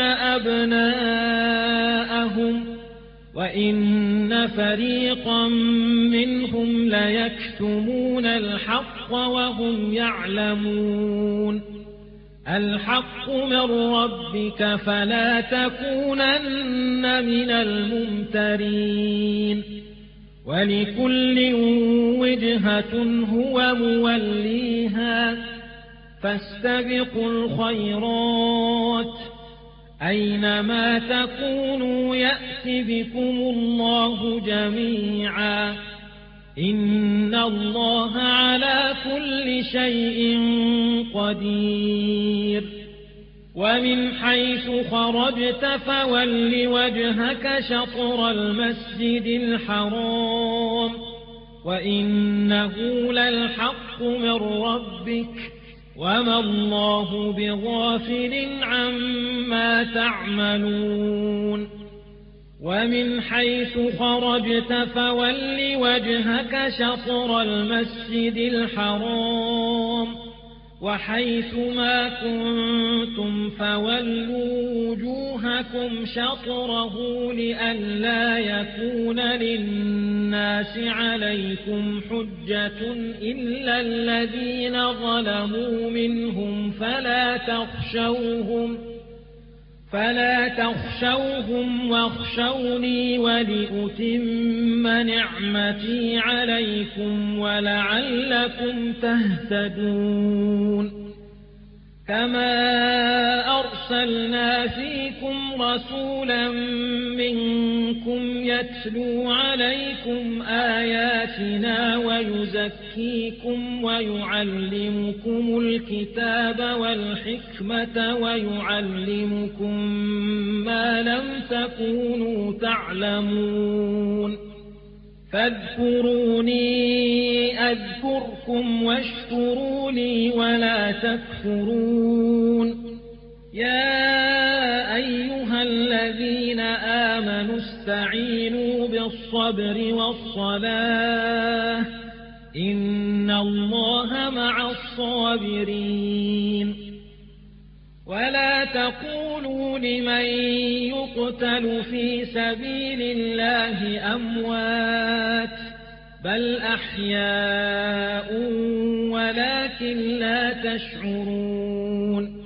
أبناءهم وإن فريقا منهم ليكتمون الحق وهم يعلمون الحق من ربك فلا تكونن من الممترين ولكل وجهة هو موليها فاستبقوا الخيرات أينما تكونوا يأت بكم الله جميعا إن الله على كل شيء قدير ومن حيث خرجت فول وجهك شطر المسجد الحرام وإنه للحق من ربك وما الله بغافل عما تعملون ومن حيث خرجت فول وجهك شطر المسجد الحرام وحيث ما كنتم فولوا وجوهكم شطره لئلا يكون للناس عليكم حجة إلا الذين ظلموا منهم فلا تخشوهم فلا تخشوهم واخشوني ولأتم نعمتي عليكم ولعلكم تهتدون كما أرسلنا فيكم رسولا منكم يتلو عليكم آياتنا ويزكيكم ويعلمكم الكتاب والحكمة ويعلمكم ما لم تكونوا تعلمون فاذكروني أذكركم واشكروا لي ولا تكفرون يا أيها الذين آمنوا استعينوا بالصبر والصلاة إن الله مع الصابرين ولا تقولوا لمن يقتل في سبيل الله أموات بل أحياء ولكن لا تشعرون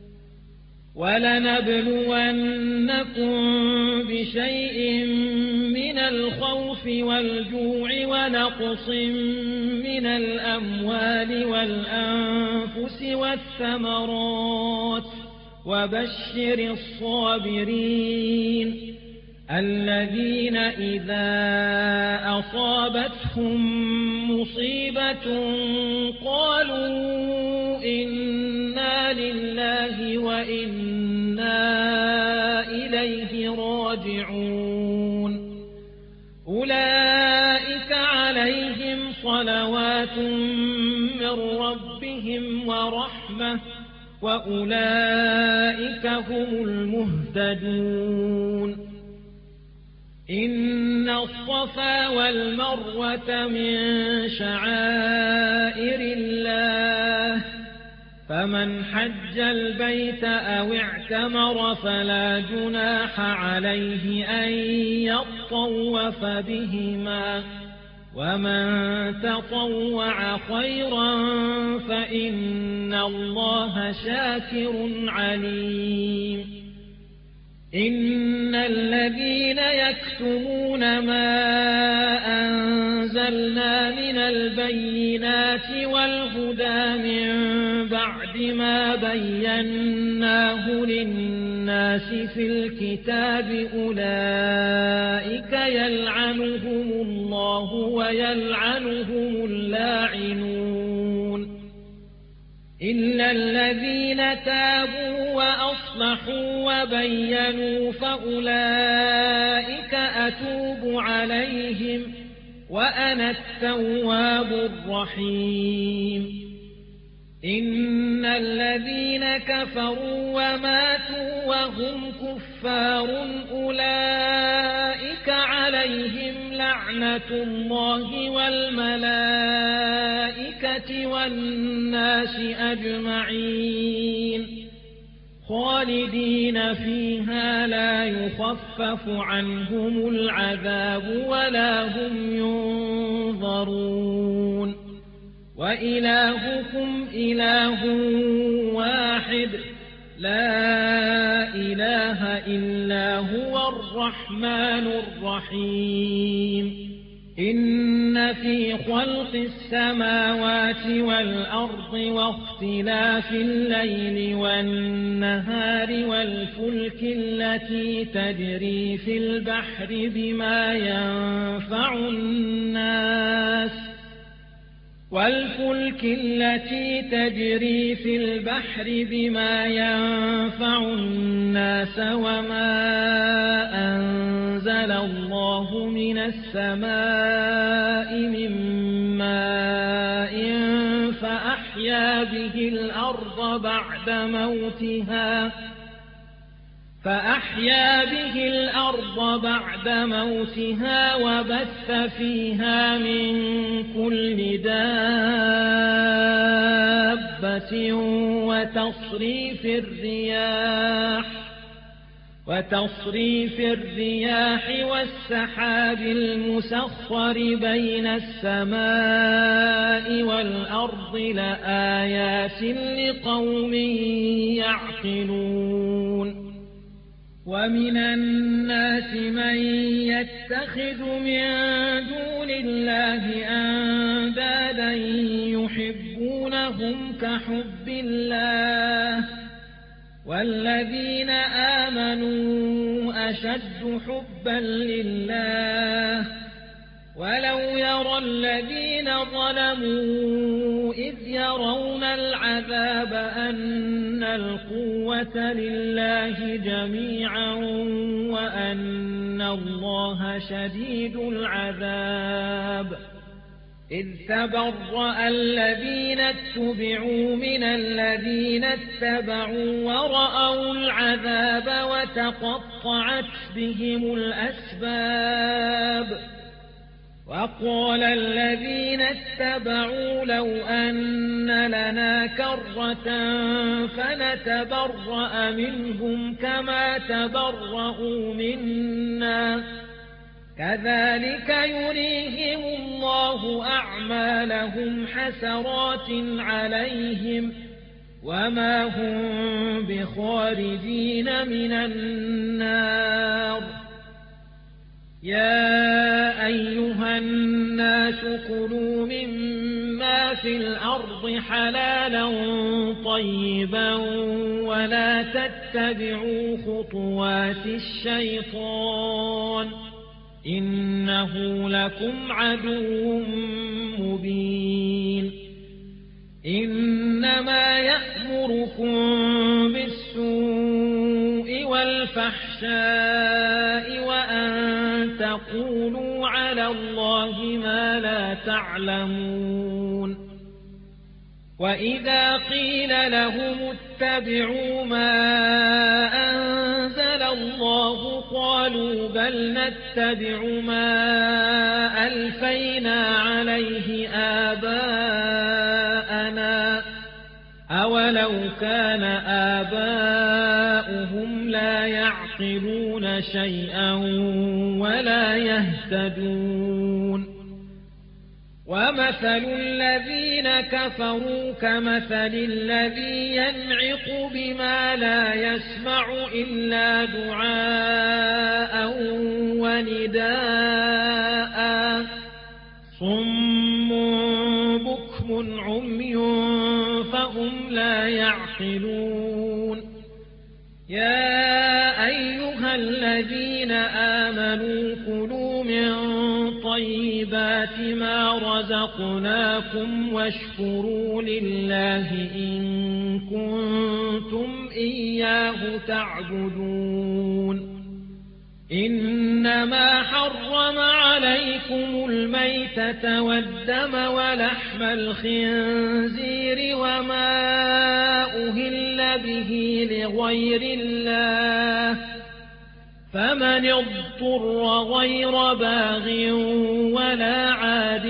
ولنبلونكم بشيء من الخوف والجوع ونقص من الأموال والأنفس والثمرات وبشر الصابرين الذين إذا أصابتهم مصيبة قالوا إنا لله وإنا إليه راجعون أولئك عليهم صلوات من ربهم ورحمة وأولئك هم المهتدون. إن الصفا والمروة من شعائر الله، فمن حج البيت أو اعتمر فلا جناح عليه أن يطوف بهما، ومن تطوع خيرا فإن الله شاكر عليم. إن الذين يكتمون ما أنزلنا من البينات والهدى من بعد ما بيناه للناس في الكتاب أولئك يلعنهم الله ويلعنهم اللاعنون، إلا الذين تابوا وأصلحوا وبينوا فأولئك أتوب عليهم وأنا التواب الرحيم. إن الذين كفروا وماتوا وهم كفار أولئك عليهم لعنة الله والملائكة والناس أجمعين خالدين فيها لا يخفف عنهم العذاب ولا هم ينظرون. وإلهكم إله واحد لا إله إلا هو الرحمن الرحيم. إن في خلق السماوات والأرض واختلاف الليل والنهار والفلك التي تجري في البحر بما ينفع الناس والفلك التي تجري في البحر بما ينفع الناس وما أنزل الله من السماء من ماء فأحيا به الأرض بعد موتها فأحيا به الأرض بعد موتها وبث فيها من كل دابة وتصريف الرياح وتصريف الرياح والسحاب المسخر بين السماء والأرض لآيات لقوم يعقلون. ومن الناس من يتخذ من دون الله أندادا يحبونهم كحب الله والذين آمنوا أشد حبا لله ولو يرى الذين ظلموا إذ يرون العذاب أن القوة لله جميعا وأن الله شديد العذاب. إذ تبرأ الذين اتبعوا من الذين اتبعوا ورأوا العذاب وتقطعت بهم الأسباب. وقال الذين اتبعوا لو أن لنا كرة فنتبرأ منهم كما تبرأوا منا كذلك يريهم الله أعمالهم حسرات عليهم وما هم بخارجين من النار. يا أيها الناس كلوا مما في الأرض حلالا طيبا ولا تتبعوا خطوات الشيطان إنه لكم عدو مبين. إنما يأمركم بالسوء والفحشاء وأن تقولوا على الله ما لا تعلمون. وإذا قيل لهم اتبعوا ما أنزل الله قالوا بل نتبع ما ألفينا عليه آباءنا أولو كان آباؤهم لا يعقلون شيئا ولا يهتدون ومثل الذين كفروا كمثل الذي ينعق بما لا يسمع إلا دعاء ونداء صم بكم عمي فهم لا يعقلون يا أيها الذين آمنوا كلوا من طيبات ما رزقناكم واشكروا لله إن كنتم إياه تعبدون إنما حرم عليكم الميتة والدم ولحم الخنزير وما أهل به لغير الله فمن اضطر غير باغ ولا عاد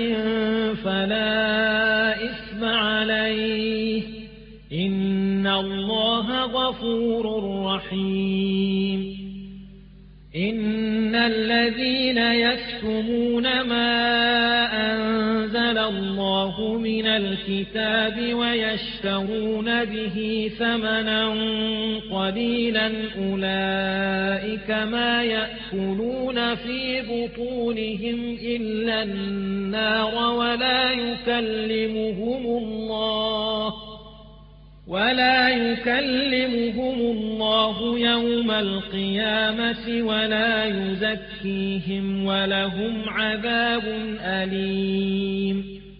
فلا إثم عليه إن الله غفور رحيم إن الذين يكتمون ما أنزل الله من الكتاب ويشترون به ثمنا قليلا أولئك ما يأكلون في بطونهم إلا النار ولا يكلمهم الله ولا يكلمهم الله يوم القيامة ولا يزكيهم ولهم عذاب أليم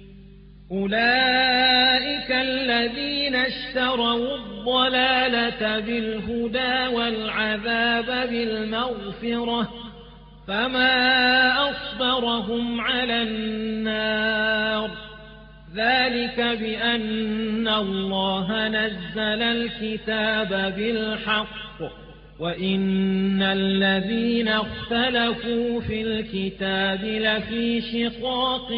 أولئك الذين اشتروا الضلالة بالهدى والعذاب بالمغفرة فما أصبرهم على النار ذلك بأن الله نزل الكتاب بالحق وإن الذين اختلفوا في الكتاب لفي شقاق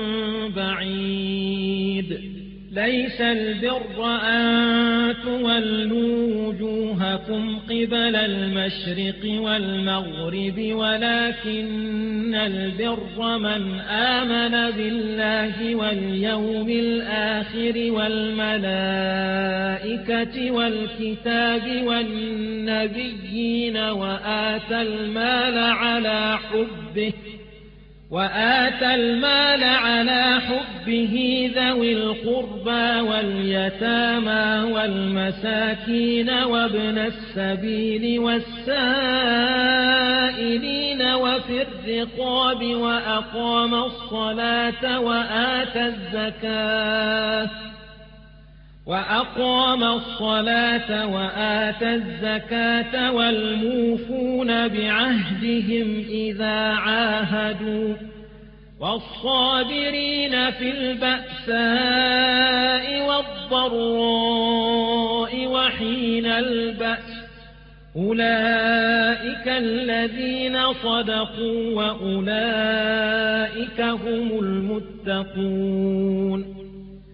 بعيد ليس البر أن تولوا وجوهكم قبل المشرق والمغرب ولكن البر من آمن بالله واليوم الآخر والملائكة والكتاب والنبيين وآتى المال على حبه وآتى المال على حبه ذوي القربى واليتامى والمساكين وابن السبيل والسائلين وفي الرقاب وأقام الصلاة وآتى الزكاة وأقام الصلاة وآتى الزكاة والموفون بعهدهم إذا عاهدوا والصابرين في البأساء والضراء وحين البأس أولئك الذين صدقوا وأولئك هم المتقون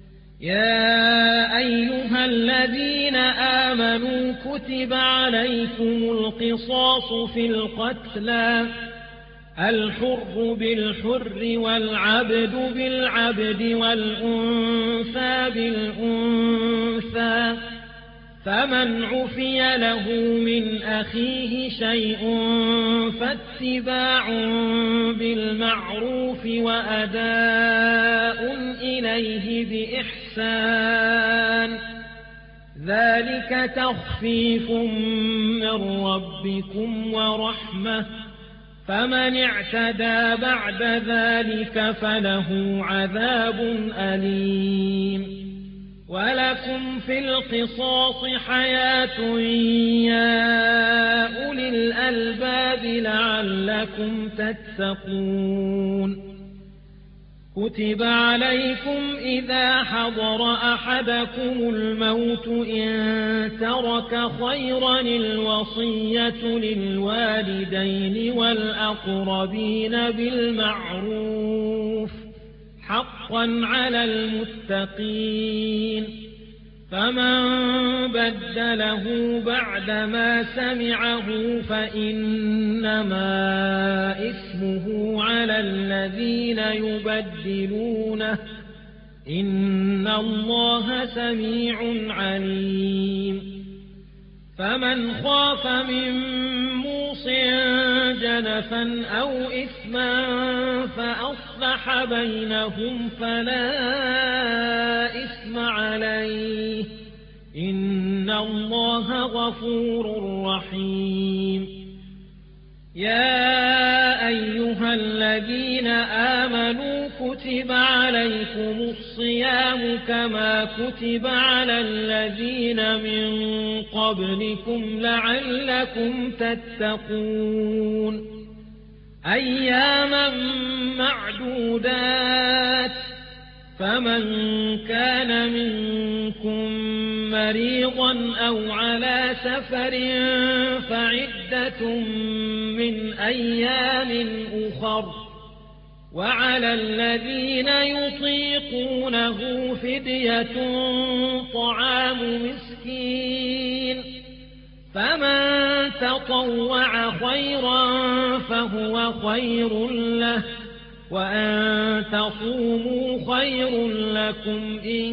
يا أيها الذين آمنوا كتب عليكم القصاص في القتلى الحر بالحر والعبد بالعبد والأنثى بالأنثى فمن عفي له من أخيه شيء فاتباع بالمعروف وأداء إليه بإحسان ذلك تخفيف من ربكم ورحمة فمن اعتدى بعد ذلك فله عذاب أليم ولكم في القصاص حياة يا أولي الألباب لعلكم تتقون كتب عليكم إذا حضر أحدكم الموت إن ترك خيرا الوصية للوالدين والأقربين بالمعروف حقا على المتقين فمن بدله بعدما سمعه فإنما إثمه على الذين يبدلونه إن الله سميع عليم فمن خاف من موص جنفا أو إثما فأصلح بينهم فلا إثم عليه إن الله غفور رحيم يا أيها الذين آمنوا كتب عليكم الصيام كما كتب على الذين من قبلكم لعلكم تتقون أياما معدودات فمن كان منكم مريضا أو على سفر فعدة من أيام أخر وعلى الذين يطيقونه فدية طعام مسكين فمن تطوع خيرا فهو خير له وأن تصوموا خير لكم إن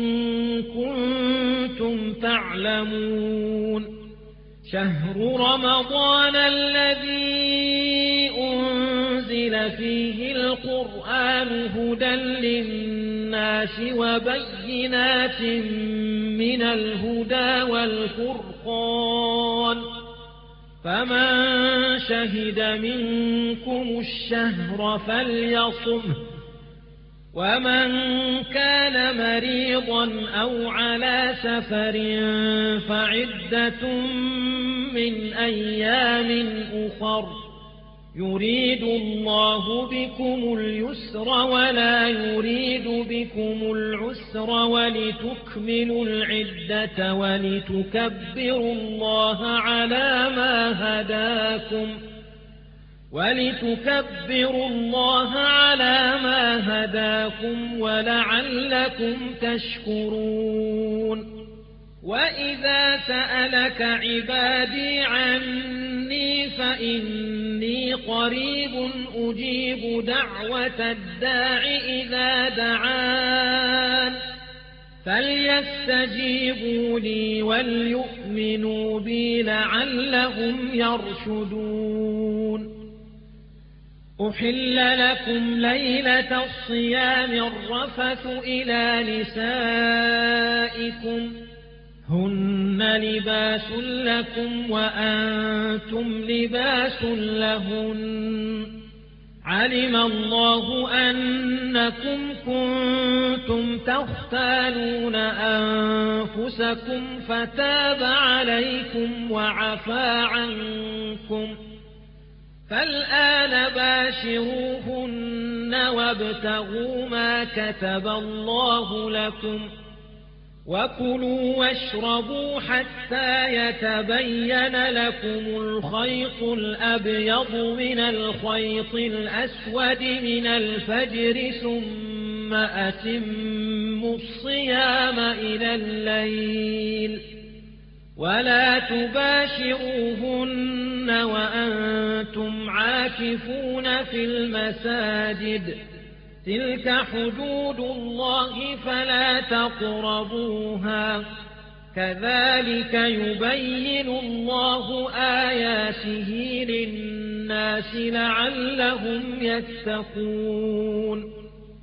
كنتم تعلمون شهر رمضان الذي أنزل فيه القرآن هدى للناس وبينات من الهدى والفرقان فمن شهد منكم الشهر فليصمه ومن كان مريضا أو على سفر فعدة من أيام أخر يريد الله بكم اليسر ولا يريد بكم العسر ولتكملوا العدة ولتكبروا الله على ما هداكم ولتكبروا الله على ما هداكم ولعلكم تشكرون وإذا سألك عبادي عني فإني قريب أجيب دعوة الداع إذا دعان فليستجيبوا لي وليؤمنوا بي لعلهم يرشدون أحل لكم ليلة الصيام الرفث إلى نسائكم هن لباس لكم وأنتم لباس لهن علم الله أنكم كنتم تختانون أنفسكم فتاب عليكم وعفى عنكم فالآن باشروهن وابتغوا ما كتب الله لكم وكلوا واشربوا حتى يتبين لكم الخيط الأبيض من الخيط الأسود من الفجر ثم أتموا الصيام إلى الليل ولا تباشروهن وأنتم عاكفون في المساجد تلك حدود الله فلا تقربوها كذلك يبين الله آياته للناس لعلهم يتقون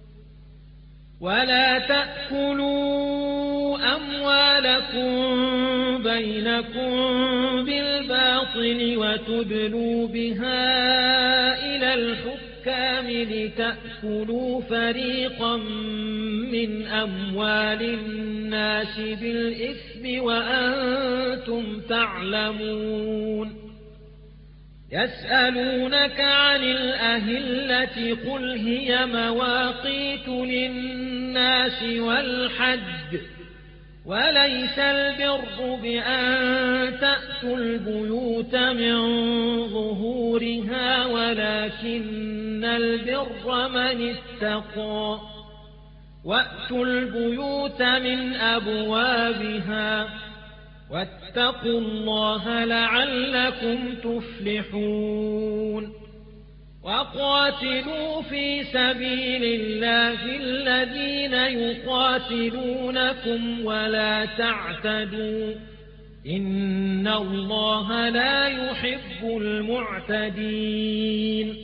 ولا تأكلوا أموالكم بينكم بالباطل وتدلوا بها إلى الحكام لتأكلوا فريقا من أموال الناس بالإثم وأنتم تعلمون يسألونك عن الأهلة قل هي مواقيت للناس والحج وليس البر بأن تأتوا البيوت من ظهورها ولكن البر من اتقى وأتوا البيوت من أبوابها واتقوا الله لعلكم تفلحون وقاتلوا في سبيل الله الذين يقاتلونكم ولا تعتدوا إن الله لا يحب المعتدين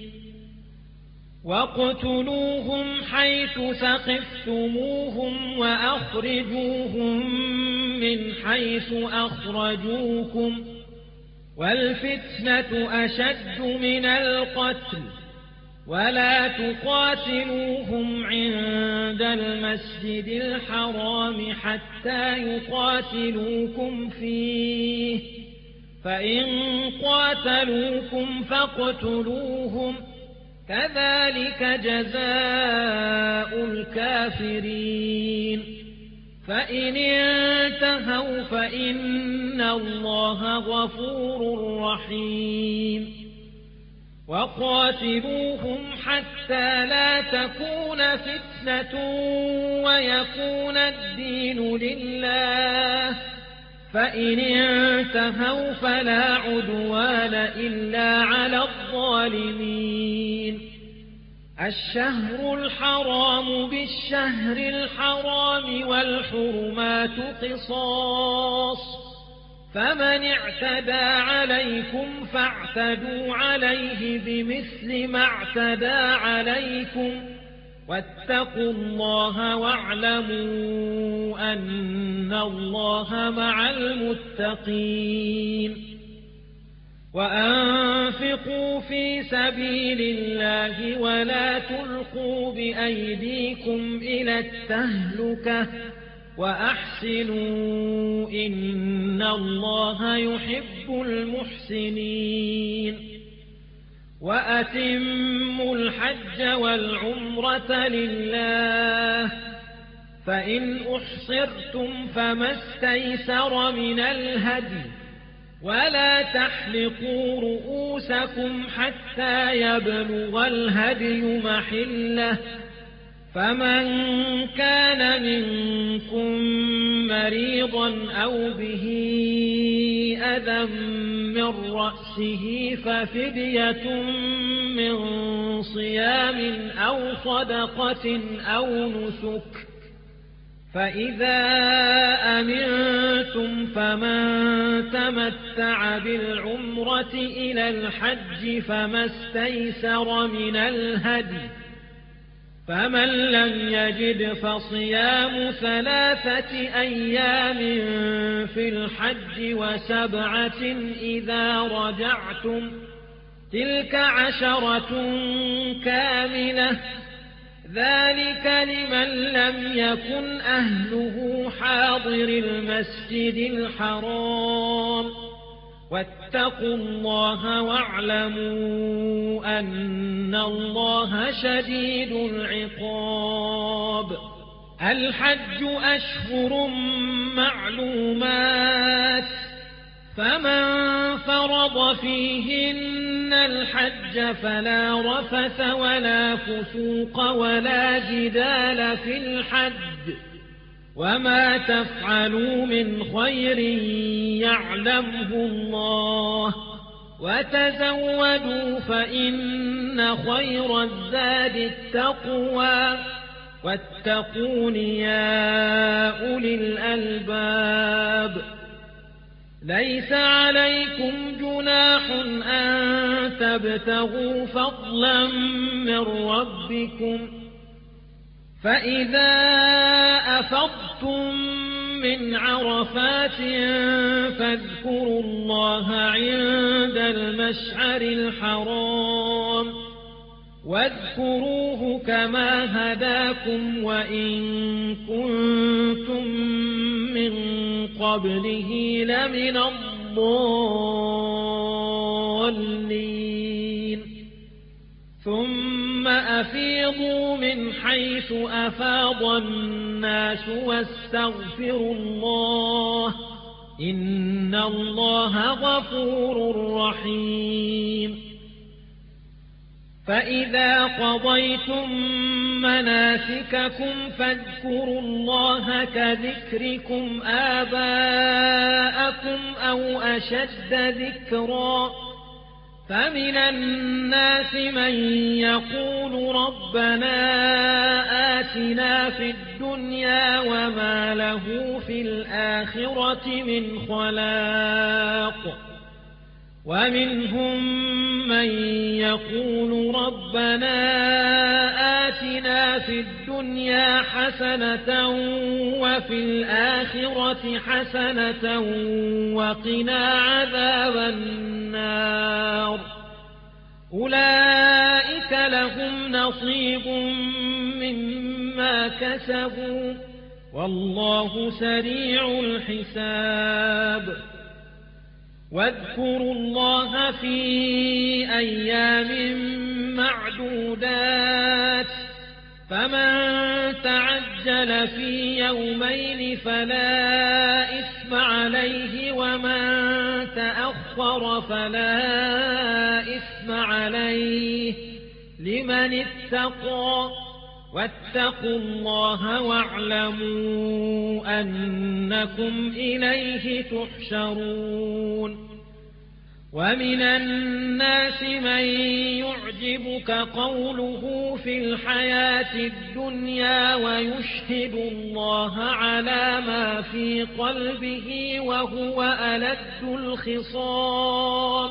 واقتلوهم حيث ثقفتموهم وأخرجوهم من حيث أخرجوكم والفتنة أشد من القتل ولا تقاتلوهم عند المسجد الحرام حتى يقاتلوكم فيه فإن قاتلوكم فاقتلوهم كذلك جزاء الكافرين فإن انتهوا فإن الله غفور رحيم وقاتلوهم حتى لا تكون فتنة ويكون الدين لله فإن انتهوا فلا عدوان إلا على الظالمين الشهر الحرام بالشهر الحرام والحرمات قصاص فمن اعتدى عليكم فاعتدوا عليه بمثل ما اعتدى عليكم واتقوا الله واعلموا أن الله مع المتقين وأنفقوا في سبيل الله ولا تلقوا بأيديكم إلى التهلكة وأحسنوا إن الله يحب المحسنين وأتموا الحج والعمرة لله فإن أحصرتم فما استيسر من الهدي ولا تحلقوا رؤوسكم حتى يبلغ الهدي محله فمن كان منكم مريضا أو به أذى من رأسه ففدية من صيام أو صدقة أو نسك فإذا أمنتم فمن تمتع بالعمرة إلى الحج فما استيسر من الهدي فمن لم يجد فصيام ثلاثة أيام في الحج وسبعة إذا رجعتم تلك عشرة كاملة ذلك لمن لم يكن أهله حاضر المسجد الحرام واتقوا الله واعلموا أن الله شديد العقاب الحج أشهر معلومات فمن فرض فيهن الحج فلا رفث ولا فسوق ولا جدال في الحج وما تفعلوا من خير يعلمه الله وتزودوا فإن خير الزاد التقوى واتقون يا أولي الألباب ليس عليكم جناح أن تبتغوا فضلا من ربكم فإذا أفضتم من عرفات فاذكروا الله عند المشعر الحرام واذكروه كما هداكم وإن كنتم من قبله لمن الضالين ثم أفيضوا من حيث أفاض الناس واستغفروا الله إن الله غفور رحيم فإذا قضيتم مناسككم فاذكروا الله كذكركم آباءكم أو أشد ذكرا فمن الناس من يقول ربنا آتنا في الدنيا وما له في الآخرة من خلاق ومنهم من يقول ربنا آتنا في الدنيا حسنة وفي الآخرة حسنة وقنا عذاب النار أولئك لهم نصيب مما كسبوا والله سريع الحساب واذكروا الله في أيام معدودات فمن تعجل في يومين فلا إثم عليه ومن تأخر فلا إثم عليه لمن اتقى واتقوا الله واعلموا أنكم إليه تحشرون ومن الناس من يعجبك قوله في الحياة الدنيا ويشهد الله على ما في قلبه وهو ألد الخصام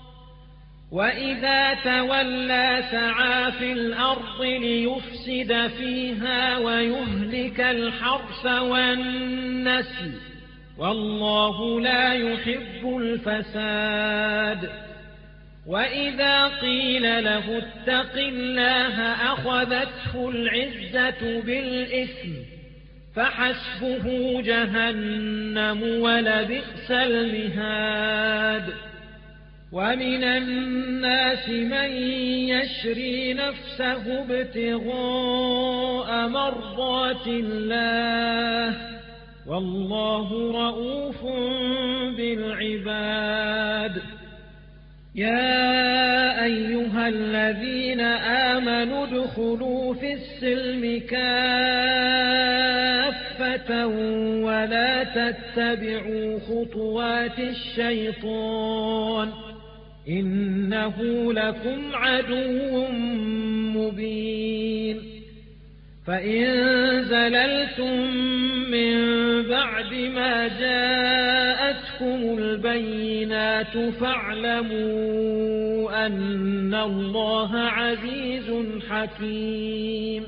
وإذا تولى سعى في الأرض ليفسد فيها ويهلك الحرث والنسل والله لا يحب الفساد وإذا قيل له اتق الله أخذته العزة بالإثم فحسبه جهنم ولبئس المهاد ومن الناس من يشري نفسه ابتغاء مرضات الله والله رؤوف بالعباد يا أيها الذين آمنوا ادخلوا في السلم كافة ولا تتبعوا خطوات الشيطان إنه لكم عدو مبين فإن زللتم من بعد ما جاءتكم البينات فاعلموا أن الله عزيز حكيم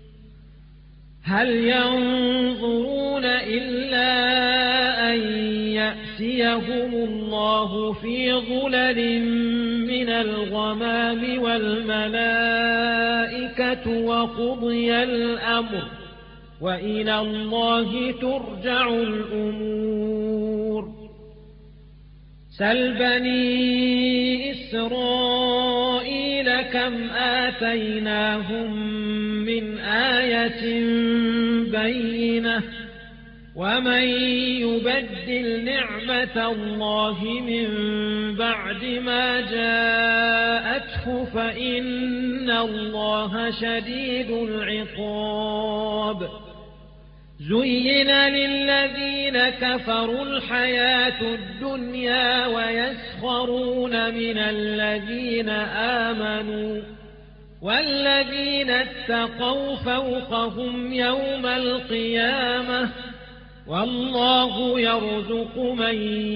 هل ينظرون إلا أن يأتيهم الله في ظلل من الغمام والملائكة وقضي الأمر وإلى الله ترجع الأمور سل بني إسرائيل كم آتيناهم من آية بينة ومن يبدل نعمة الله من بعد ما جاءته فإن الله شديد العقاب زين للذين كفروا الحياة الدنيا ويسخرون من الذين آمنوا والذين اتقوا فوقهم يوم القيامة والله يرزق من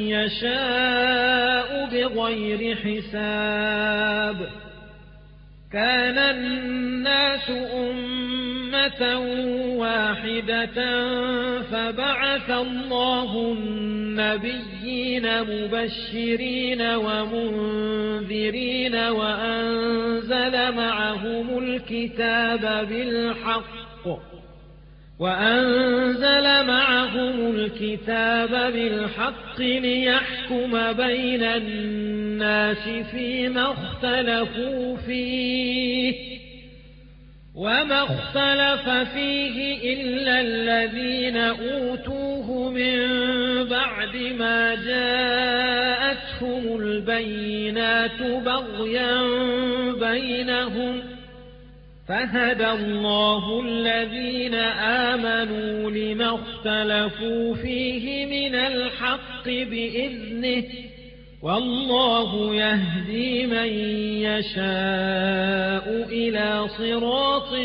يشاء بغير حساب كان الناس أمة واحدة فبعث الله النبيين مبشرين ومنذرين وأنزل معهم الكتاب بالحق وأنزل معهم الكتاب بالحق ليحكم بين الناس فيما اختلفوا فيه وما اختلف فيه إلا الذين أوتوه من بعد ما جاءتهم البينات بغيا بينهم فهدى الله الذين آمنوا لما اختلفوا فيه من الحق بإذنه والله يهدي من يشاء إلى صراط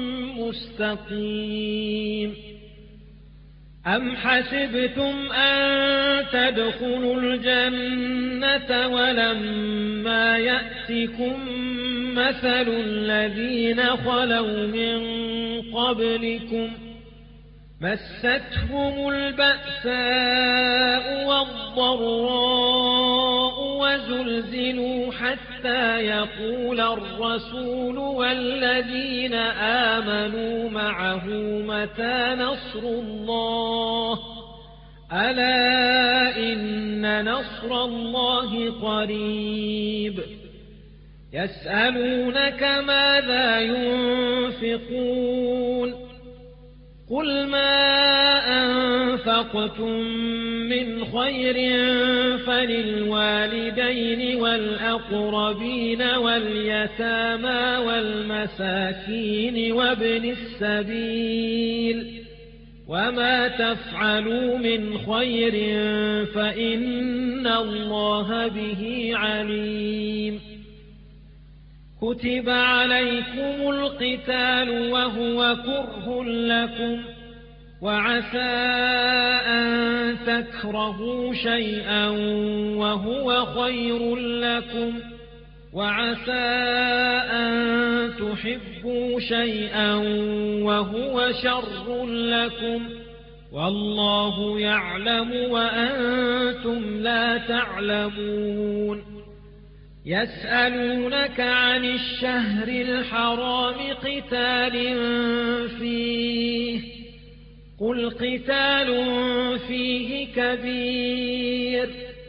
مستقيم. أم حسبتم أن تدخلوا الجنة ولما يأتكم مثل الذين خلوا من قبلكم مستهم البأساء والضراء وزلزلوا حتى يقول الرسول والذين آمنوا معه متى نصر الله ألا إن نصر الله قريب. يسألونك ماذا ينفقون قل ما أنفقتم من خير فللوالدين والأقربين واليتامى والمساكين وابن السبيل وما تفعلوا من خير فإن الله به عليم. كتب عليكم القتال وهو كره لكم وعسى أن تكرهوا شيئا وهو خير لكم وعسى أن تحبوا شيئا وهو شر لكم والله يعلم وأنتم لا تعلمون. يسألونك عن الشهر الحرام قتال فيه قل قتال فيه كبير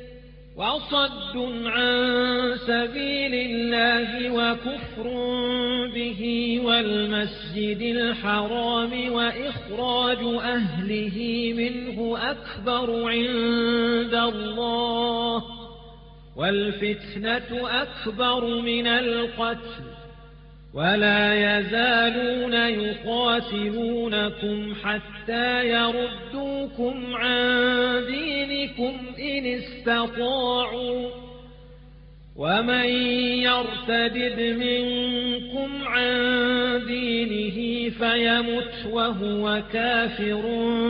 وصد عن سبيل الله وكفر به والمسجد الحرام وإخراج أهله منه أكبر عند الله والفتنة أكبر من القتل ولا يزالون يقاتلونكم حتى يردوكم عن دينكم إن استطاعوا ومن يرتدد منكم عن دينه فيمت وهو كافر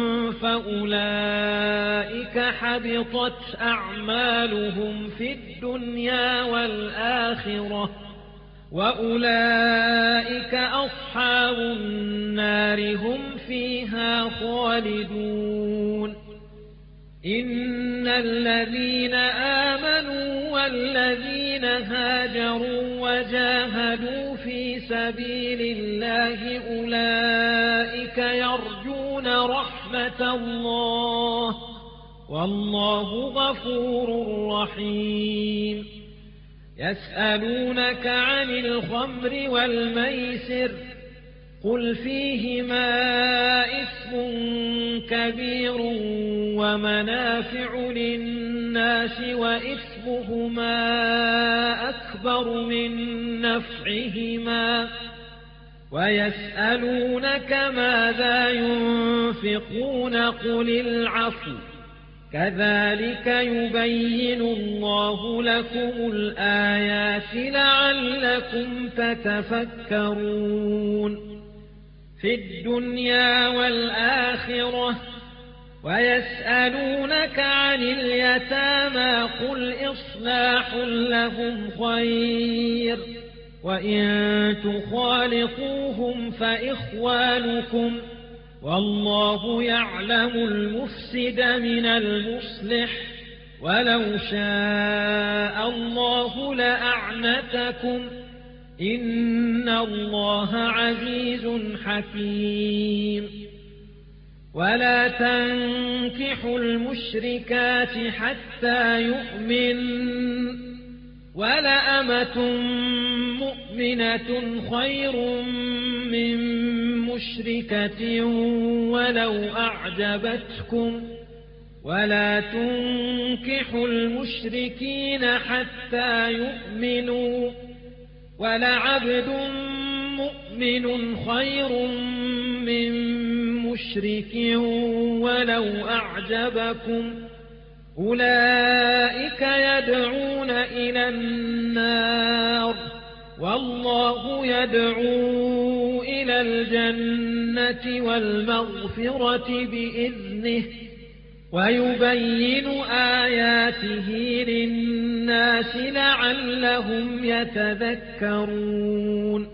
فأولئك حبطت أعمالهم في الدنيا والآخرة وأولئك أصحاب النار هم فيها خالدون. إن الذين آمنوا والذين هاجروا وجاهدوا في سبيل الله أولئك يرجون رحمة الله والله غفور رحيم. يسألونك عن الخمر والميسر قل فيهما إثم كبير ومنافع للناس وإثمهما أكبر من نفعهما ويسألونك ماذا ينفقون قل العفو كذلك يبين الله لكم الآيات لعلكم تتفكرون. في الدنيا والآخرة ويسألونك عن اليتامى قل إصلاح لهم خير وإن تخالطوهم فإخوانكم والله يعلم المفسد من المصلح ولو شاء الله لأعنتكم إن الله عزيز حكيم. ولا تنكحوا المشركات حتى يؤمن ولأمة مؤمنة خير من مشركة ولو أعجبتكم ولا تنكحوا المشركين حتى يؤمنوا ولعبد مؤمن خير من مشرك ولو أعجبكم أولئك يدعون إلى النار والله يدعو إلى الجنة والمغفرة بإذنه ويبين آياته للناس لعلهم يتذكرون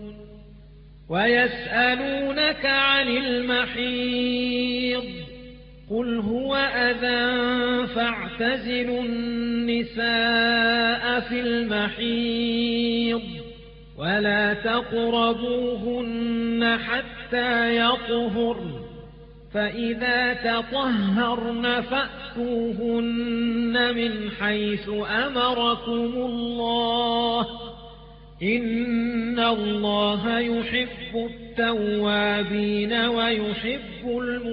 ويسألونك عن المحيض قل هو أذى فاعتزلوا النساء في المحيض ولا تقربوهن حتى يطهرن فإذا تطهرن فأتوهن من حيث أمركم الله إن الله يحب التوابين ويحب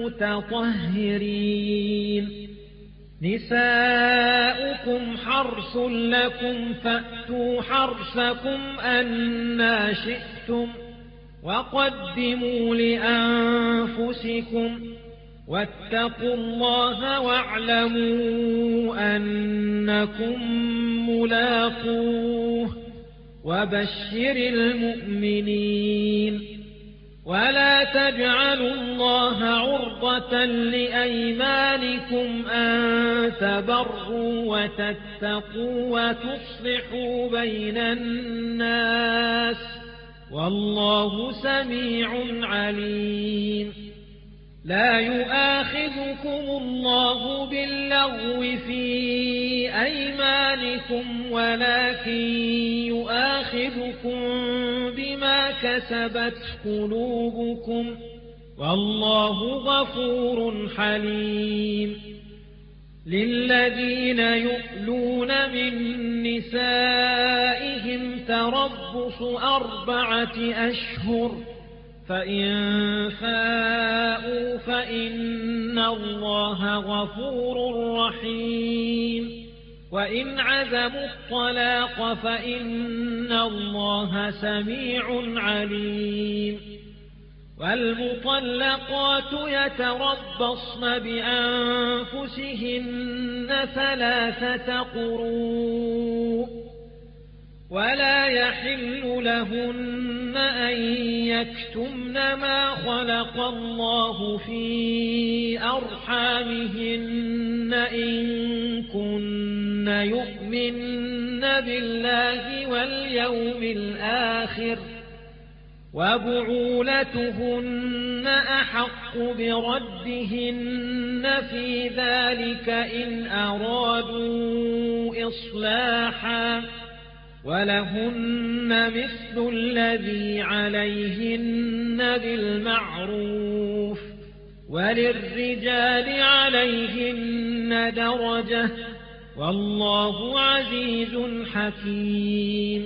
المتطهرين نساؤكم حرث لكم فأتوا حرثكم أنى شئتم وقدموا لأنفسكم واتقوا الله واعلموا أنكم ملاقوه وبشر المؤمنين ولا تجعلوا الله عرضة لأيمانكم أن تبروا وتتقوا وتصلحوا بين الناس والله سميع عليم لا يؤاخذكم الله باللغو في أيمانكم ولكن يؤاخذكم بما كسبت قلوبكم والله غفور حليم للذين يؤلون من نسائهم تربص أربعة أشهر فإن فاءوا فإن الله غفور رحيم وإن عزموا الطلاق فإن الله سميع عليم والمطلقات يتربصن بأنفسهن ثلاثة قروء ولا يحل لهن أن يكتمن ما خلق الله في أرحامهن إن كن يؤمن بالله واليوم الآخر وبعولتهن أحق بردهن في ذلك إن أرادوا إصلاحا ولهن مثل الذي عليهن بالمعروف وللرجال عليهن درجة والله عزيز حكيم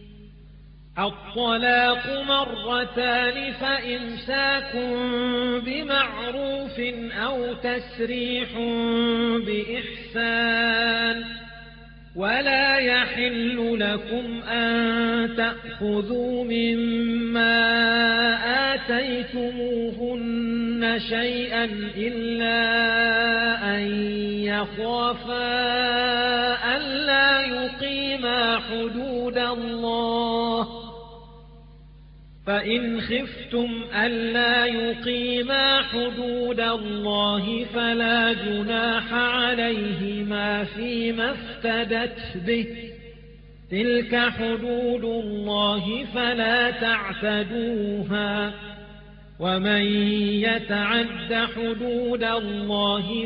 الطلاق مرتان فإمساك بمعروف أو تسريح بإحسان ولا يحل لكم أن تأخذوا مما آتيتموهن شيئا إلا أن يخافا ألا يقيما حدود الله فإن خفتم ألا يقيما حدود الله فلا جناح عليهما فيما افتدت به تلك حدود الله فلا تعتدوها ومن يتعد حدود الله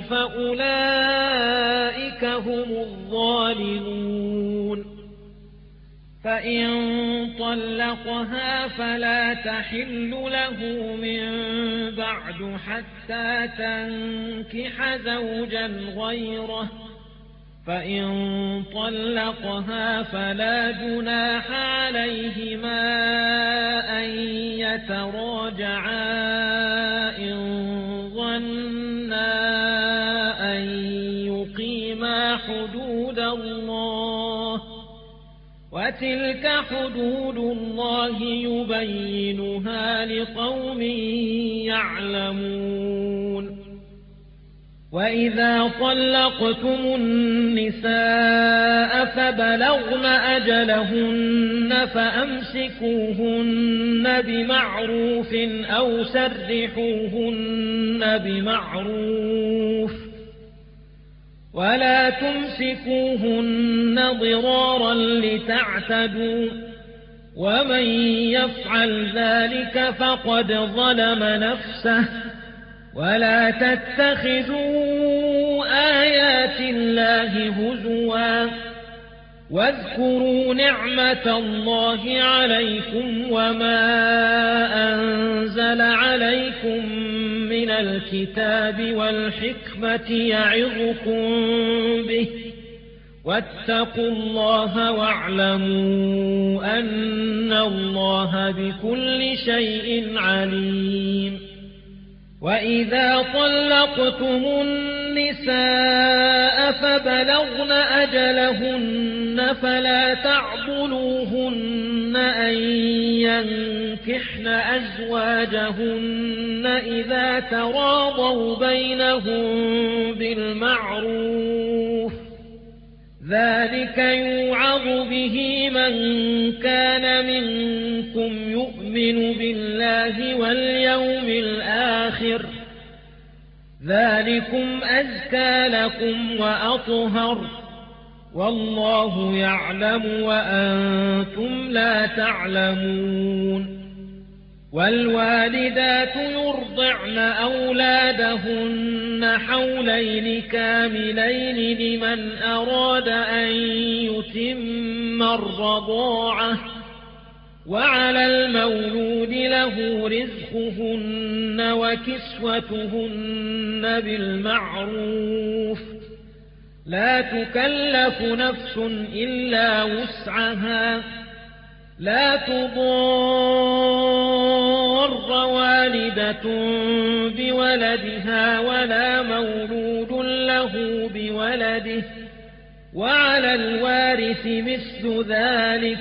فأولئك هم الظالمون فإن طلقها فلا تحل له من بعد حتى تنكح زوجا غيره، فإن طلقها فلا جناح عليهما أن يتراجعا إن ظنا أن يقيما حدود الله، وتلك حدود الله يبينها لقوم يعلمون. وإذا طلقتم النساء فبلغن أجلهن فأمسكوهن بمعروف أو سرحوهن بمعروف، ولا تمسكوهن ضرارا لتعتدوا، ومن يفعل ذلك فقد ظلم نفسه. ولا تتخذوا آيات الله هزوا، واذكروا نعمة الله عليكم وما أنزل عليكم من الكتاب والحكمة يعظكم به، واتقوا الله واعلموا أن الله بكل شيء عليم. وإذا طلقتم النساء فبلغن أجلهن فلا تعضلوهن أن ينكحن أزواجهن إذا تراضوا بينهم بالمعروف، ذلك يوعظ به من كان منكم يؤمن بالله واليوم الآخر، ذلكم أزكى لكم وأطهر، والله يعلم وأنتم لا تعلمون. والوالدات يرضعن أولادهن حولين كاملين لمن أراد أن يتم الرضاعة، وعلى المولود له رزقهن وكسوتهن بالمعروف، لا تكلف نفس إلا وسعها، لا تضار والدة بولدها ولا مولود له بولده، وعلى الوارث مثل ذلك،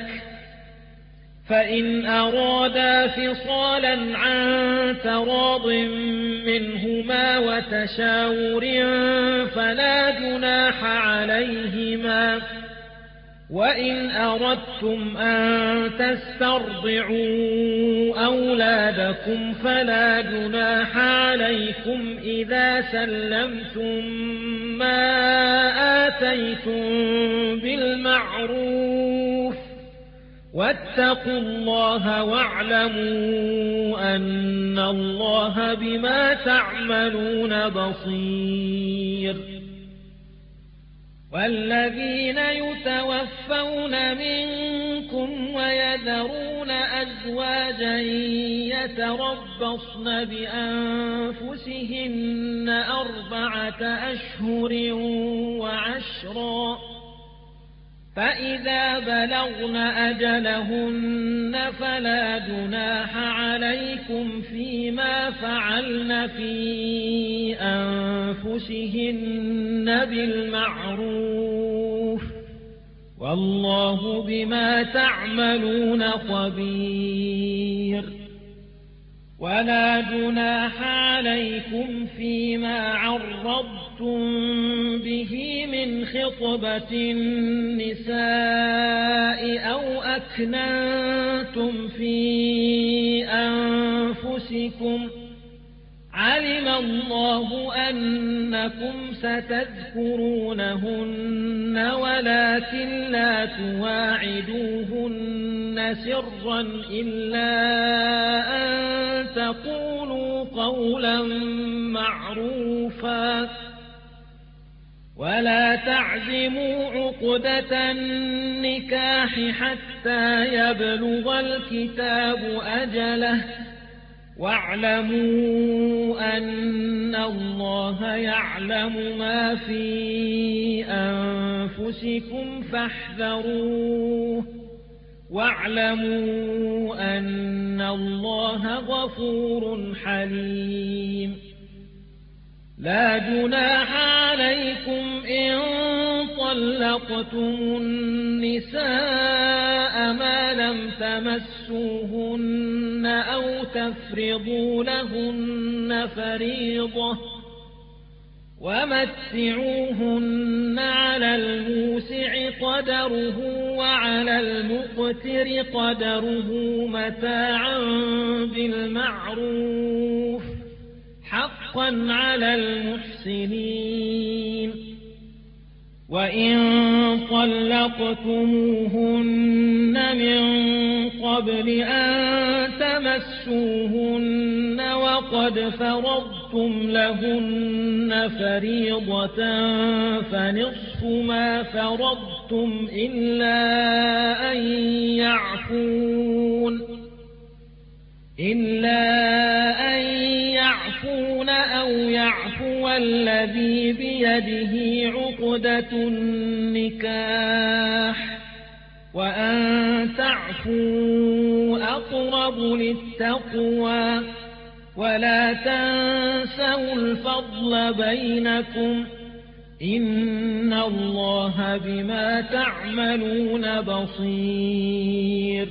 فإن أرادا فصالا عن تراض منهما وتشاور فلا جناح عليهما. وإن أردتم أن تسترضعوا أولادكم فلا جناح عليكم إذا سلمتم ما آتيتم بالمعروف، واتقوا الله واعلموا أن الله بما تعملون بصير. والذين يتوفون منكم ويذرون أزواجا يتربصن بأنفسهن أربعة أشهر وعشرا، فإذا بلغن أجلهن فلا جناح عليكم فيما فعلن في أنفسهن بالمعروف، والله بما تعملون خبير. ولا جناح عليكم فيما عرضتم به من خطبة النساء أو أكننتم في أنفسكم، علم الله أنكم ستذكرونهن ولكن لا تواعدوهن سرا إلا أن تقولوا قولا معروفا، ولا تعزموا عقدة النكاح حتى يبلغ الكتاب أجله واعلموا أن الله يعلم ما في أنفسكم فاحذروه واعلموا أن الله غفور حليم لا جناح عليكم إن طلقتم النساء ما لم تمسوهن أو تفرضوا لهن فريضة ومتعوهن على الموسع قدره وعلى المقتر قدره متاعا بالمعروف حقا على المحسنين وإن طلقتموهن من قبل أن تمسوهن وقد فرضتم لهن فريضة فنصف ما فرضتم إلا أن يعفون إلا أن يعفون أو يعفو الذي بيده عقدة النكاح وأن تعفوا أقرب للتقوى ولا تنسوا الفضل بينكم إن الله بما تعملون بصير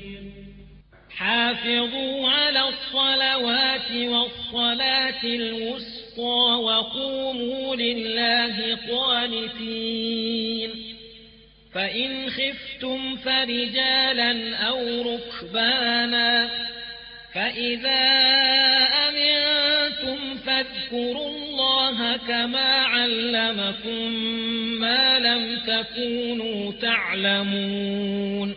حافظوا على الصلوات والصلاة الوسطى وقوموا لله قانتين فإن خفتم فرجالا أو ركبانا فإذا أمنتم فاذكروا الله كما علمكم ما لم تكونوا تعلمون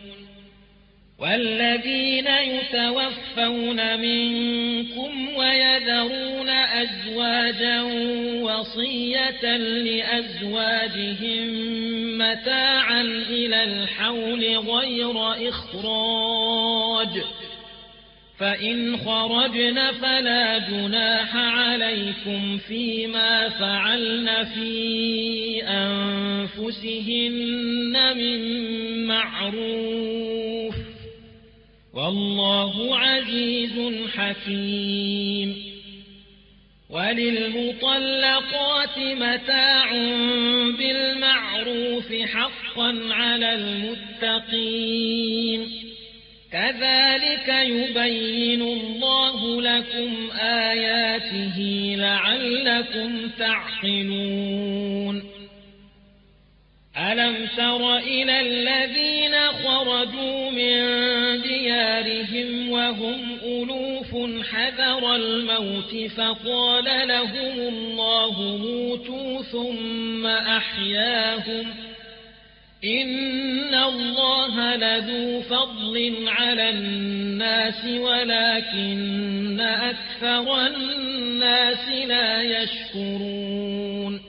والذين يتوفون منكم ويذرون أزواجا وصية لأزواجهم متاعا إلى الحول غير إخراج فإن خرجن فلا جناح عليكم فيما فعلن في أنفسهن من معروف والله عزيز حكيم وللمطلقات متاع بالمعروف حقا على المتقين كذلك يبين الله لكم آياته لعلكم تعقلون ألم تر إلى الذين خرجوا من ديارهم وهم ألوف حذر الموت فقال لهم الله موتوا ثم أحياهم إن الله لذو فضل على الناس ولكن أكثر الناس لا يشكرون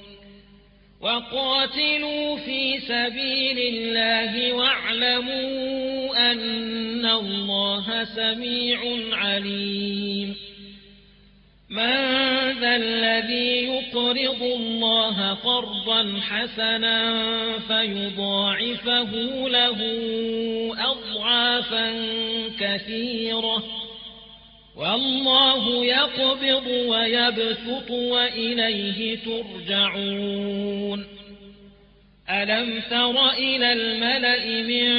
وقاتلوا في سبيل الله واعلموا أن الله سميع عليم من ذا الذي يقرض الله قرضا حسنا فيضاعفه له أضعافا كثيرة والله يقبض ويبسط وإليه ترجعون ألم تر إلى الملأ من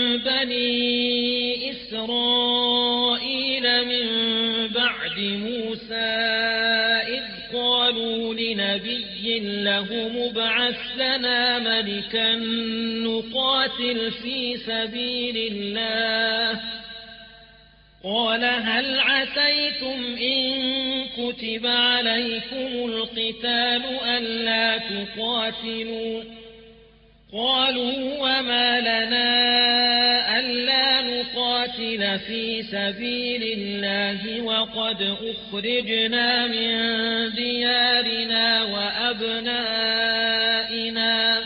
بني إسرائيل من بعد موسى إذ قالوا لنبي له مبعث لنا ملكا نقاتل في سبيل الله قال هل عسيتم إن كتب عليكم القتال ألا تقاتلوا قالوا وما لنا ألا نقاتل في سبيل الله وقد أخرجنا من ديارنا وأبنائنا آبائنا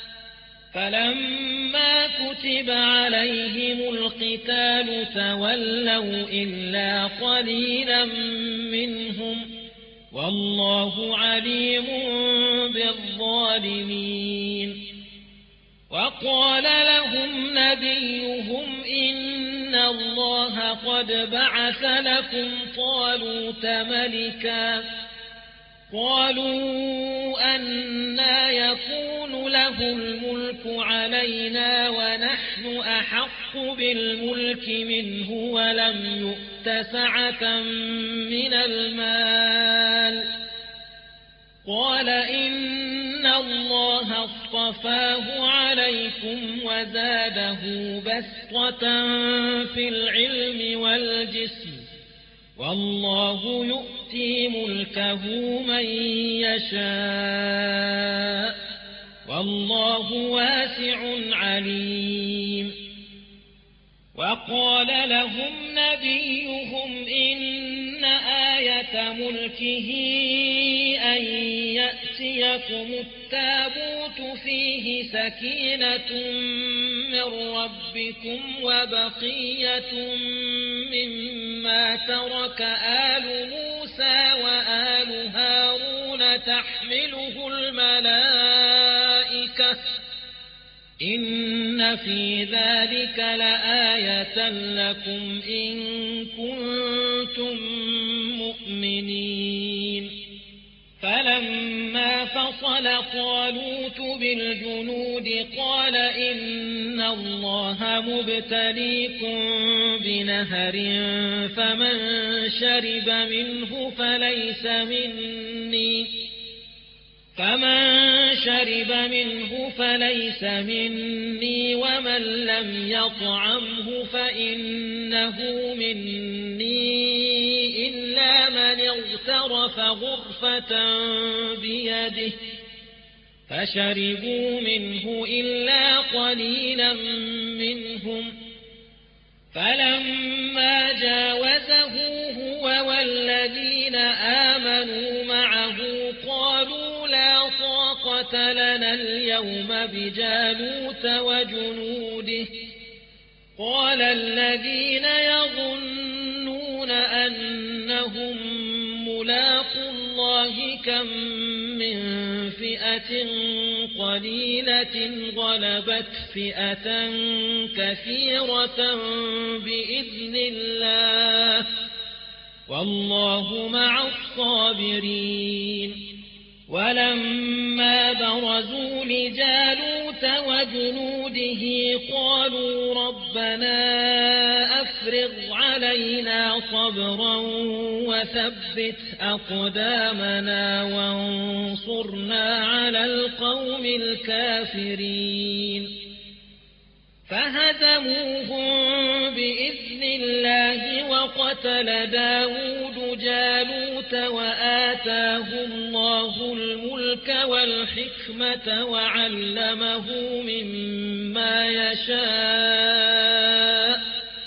فلما كتب عليهم القتال تولوا إلا قليلا منهم والله عليم بالظالمين وقال لهم نبيهم إن الله قد بعث لكم طالوت ملكا قالوا أنى يكون له الملك علينا ونحن أحق بالملك منه ولم يؤت سعة من المال قال إن الله اصطفاه عليكم وزاده بسطة في العلم والجسم والله يؤتي ملكه من يشاء والله واسع عليم وقال لهم نبيهم إن آية ملكه أن يأتيكم التابوت فيه سكينة من ربكم وبقية مما ترك آل موسى وآل هارون تحمله الملائكة إن في ذلك لآية لكم إن كنتم مؤمنين فلما فصل طالوت بالجنود قال إن الله مبتليكم بنهر فمن شرب منه فليس مني فمن شرب منه فليس مني ومن لم يطعمه فإنه مني إلا من اغترف غرفة بيده فشربوا منه إلا قليلا منهم فلما جاوزه هو والذين آمنوا معه قالوا لا طاقة لنا اليوم بجالوت وجنوده قال الذين يظنون أنهم ملاقو الله كم من فئة قليلة غلبت فئة كثيرة بإذن الله والله مع الصابرين ولما برزوا لجالوت وجنوده قالوا ربنا أفرغ علينا صبرا وثبت أقدامنا وانصرنا على القوم الكافرين فهزموهم بإذن الله وقتل داود جالوت وآتاه الله الملك والحكمة وعلمه مما يشاء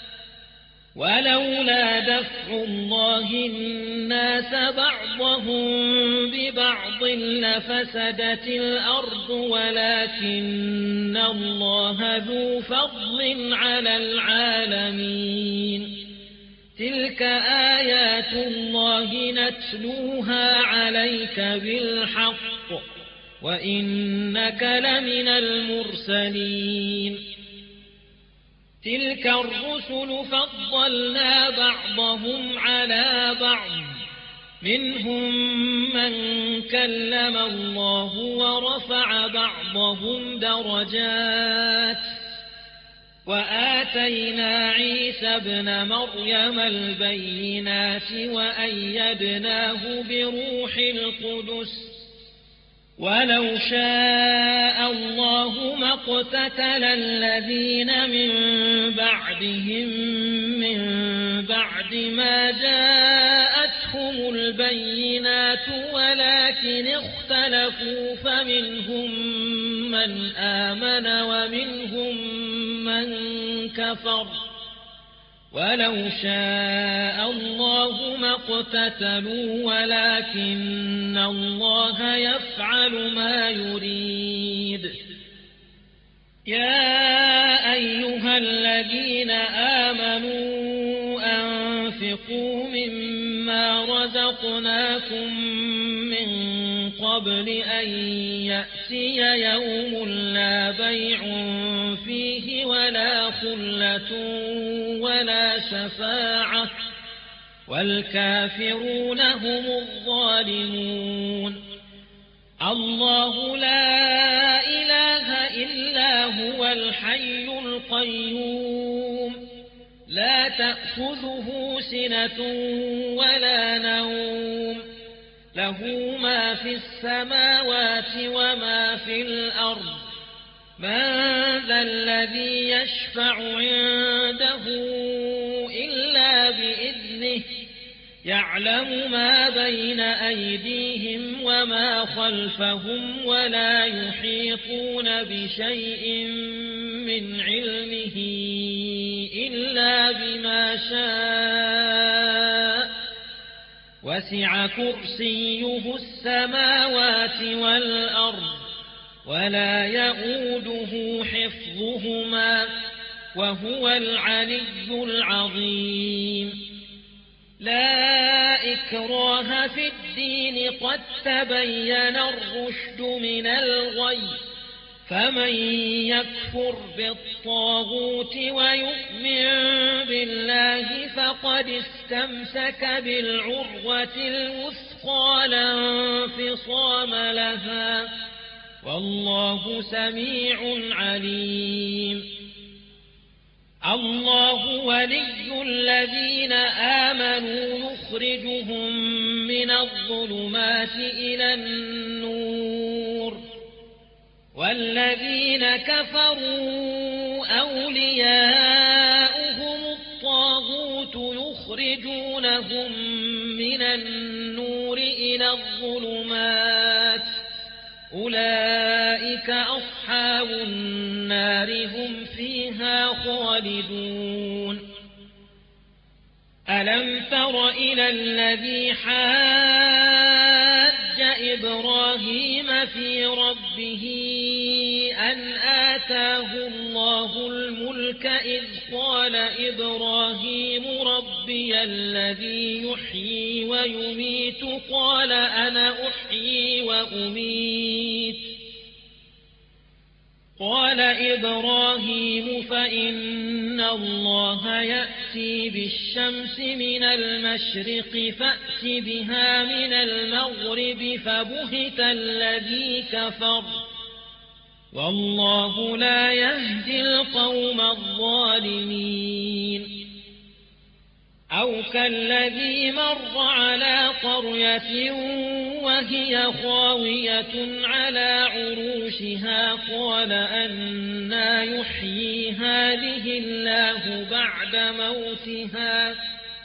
ولولا دفع الله الناس بعضهم ببعض لفسدت الأرض ولكن الله ذو فضل على العالمين تلك آيات الله نتلوها عليك بالحق وإنك لمن المرسلين تلك الرسل فضلنا بعضهم على بعض منهم من كلم الله ورفع بعضهم درجات وآتينا عيسى ابن مريم البينات وأيدناه بروح القدس ولو شاء الله ما اقتتل الذين من بعدهم من بعد ما جاءتهم البينات ولكن اختلفوا فمنهم من آمن ومنهم من كفر ولو شاء الله ما اقتتلوا ولكن الله يفعل ما يريد. يا أيها الذين آمنوا أنفقوا مما رزقناكم من قبل أن يأتي يوم لا بيع فيه ولا خلة ولا شفاعة والكافرون هم الظالمون. الله لا إله إلا هو الحي القيوم لا تأخذه سنة ولا نوم له ما في السماوات وما في الأرض. من ذا الذي يشفع عنده إلا بإذنه يعلم ما بين أيديهم وما خلفهم ولا يحيطون بشيء من علمه إلا بما شاء وسع كرسيه السماوات والأرض ولا يؤوده حفظهما وهو العلي العظيم. لا إكراه في الدين قد تبين الرشد من الغي فمن يكفر بالطاغوت ويؤمن بالله فقد استمسك بالعروة الوثقى لا انفصام لها والله سميع عليم. الله ولي الذين آمنوا يخرجهم من الظلمات إلى النور والذين كفروا أولياؤهم الطاغوت يخرجونهم من النور إلى الظلمات أولئك أصحاب النار هم فيها خالدون. ألم تر إلى الذي حاج إبراهيم في ربه أن آتاه الله الملك إذ قال إبراهيم ربي الذي يحيي ويميت قال أنا أحيي وأميت قال إبراهيم فإن الله يأتي بالشمس من المشرق فأت بها من المغرب فبهت الذي كفر والله لا يهدي القوم الظالمين. أو كالذي مر على قرية وهي خاوية على عروشها قال أنى يحيي هذه الله بعد موتها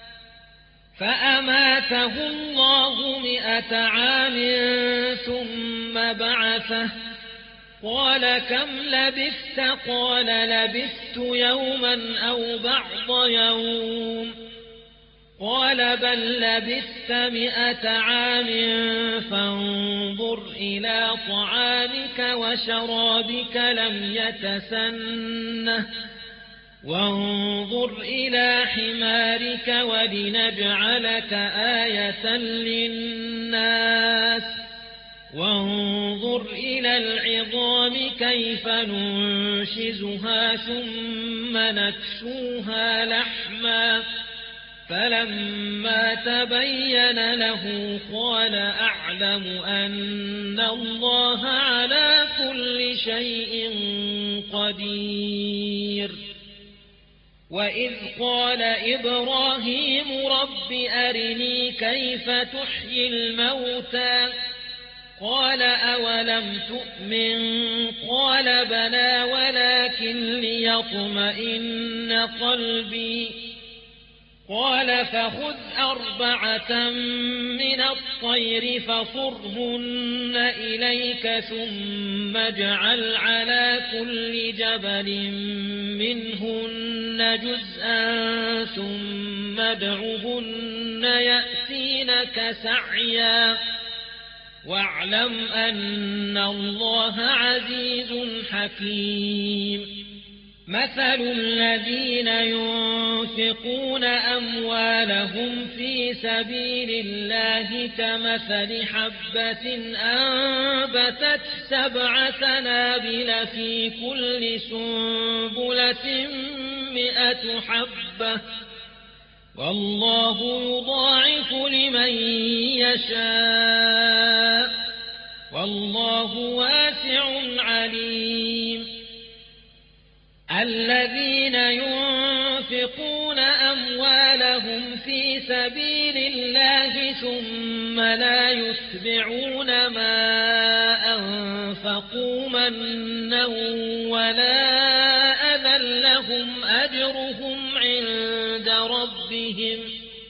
فأماته الله مئة عام ثم بعثه قال كم لبثت قال لبثت يوما أو بعض يوم قال بل لبثت مئة عام فانظر إلى طعامك وشرابك لم يتسنه وانظر إلى حمارك ولنجعلك آية للناس وانظر إلى العظام كيف ننشزها ثم نكسوها لحما فلما تبين له قال أعلم أن الله على كل شيء قدير. وإذ قال إبراهيم رب أرني كيف تحيي الموتى قال أولم تؤمن قال بلى ولكن ليطمئن قلبي قال فخذ أربعة من الطير فصرهن إليك ثم اجعل على كل جبل منهن جزءا ثم ادعهن يأتينك سعيا واعلم أن الله عزيز حكيم مثل الذين ينفقون أموالهم في سبيل الله كمثل حبة أنبتت سبع سنابل في كل سنبلة مئة حبة والله يضاعف لمن يشاء والله واسع عليم الذين ينفقون أموالهم في سبيل الله ثم لا يتبعون ما أنفقوا منا ولا أذى لهم أجرهم عند ربهم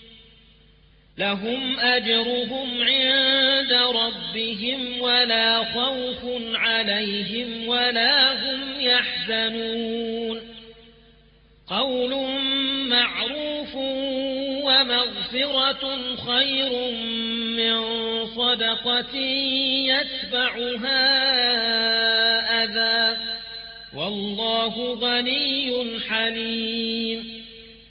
لهم أجرهم عند ربهم ولا خوف عليهم ولا هم يحزنون قول معروف ومغفرة خير من صدقة يتبعها أذى والله غني حليم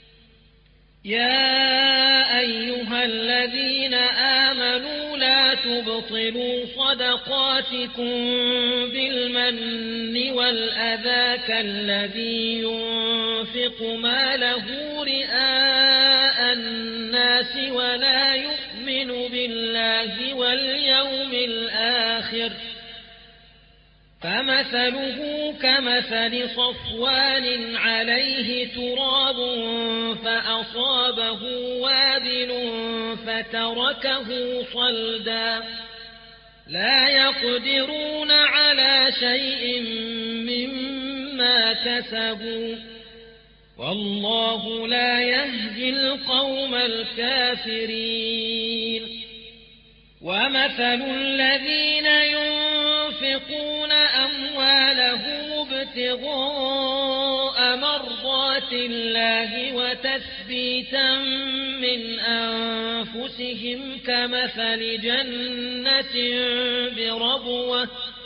يا أيها الذين آمنوا لا تبطلوا صدقاتكم بالمن والأذى كالذي ينفق ماله رئاء الناس ولا يؤمن بالله واليوم الآخر فمثله كمثل صفوان عليه تراب فأصابه وابل فتركه صلدا لا يقدرون على شيء مما كسبوا والله لا يهدي القوم الكافرين ومثل الذين ينفقون أموالهم ابتغاء مرضات الله وتثبيتا من أنفسهم كمثل جنة بربوة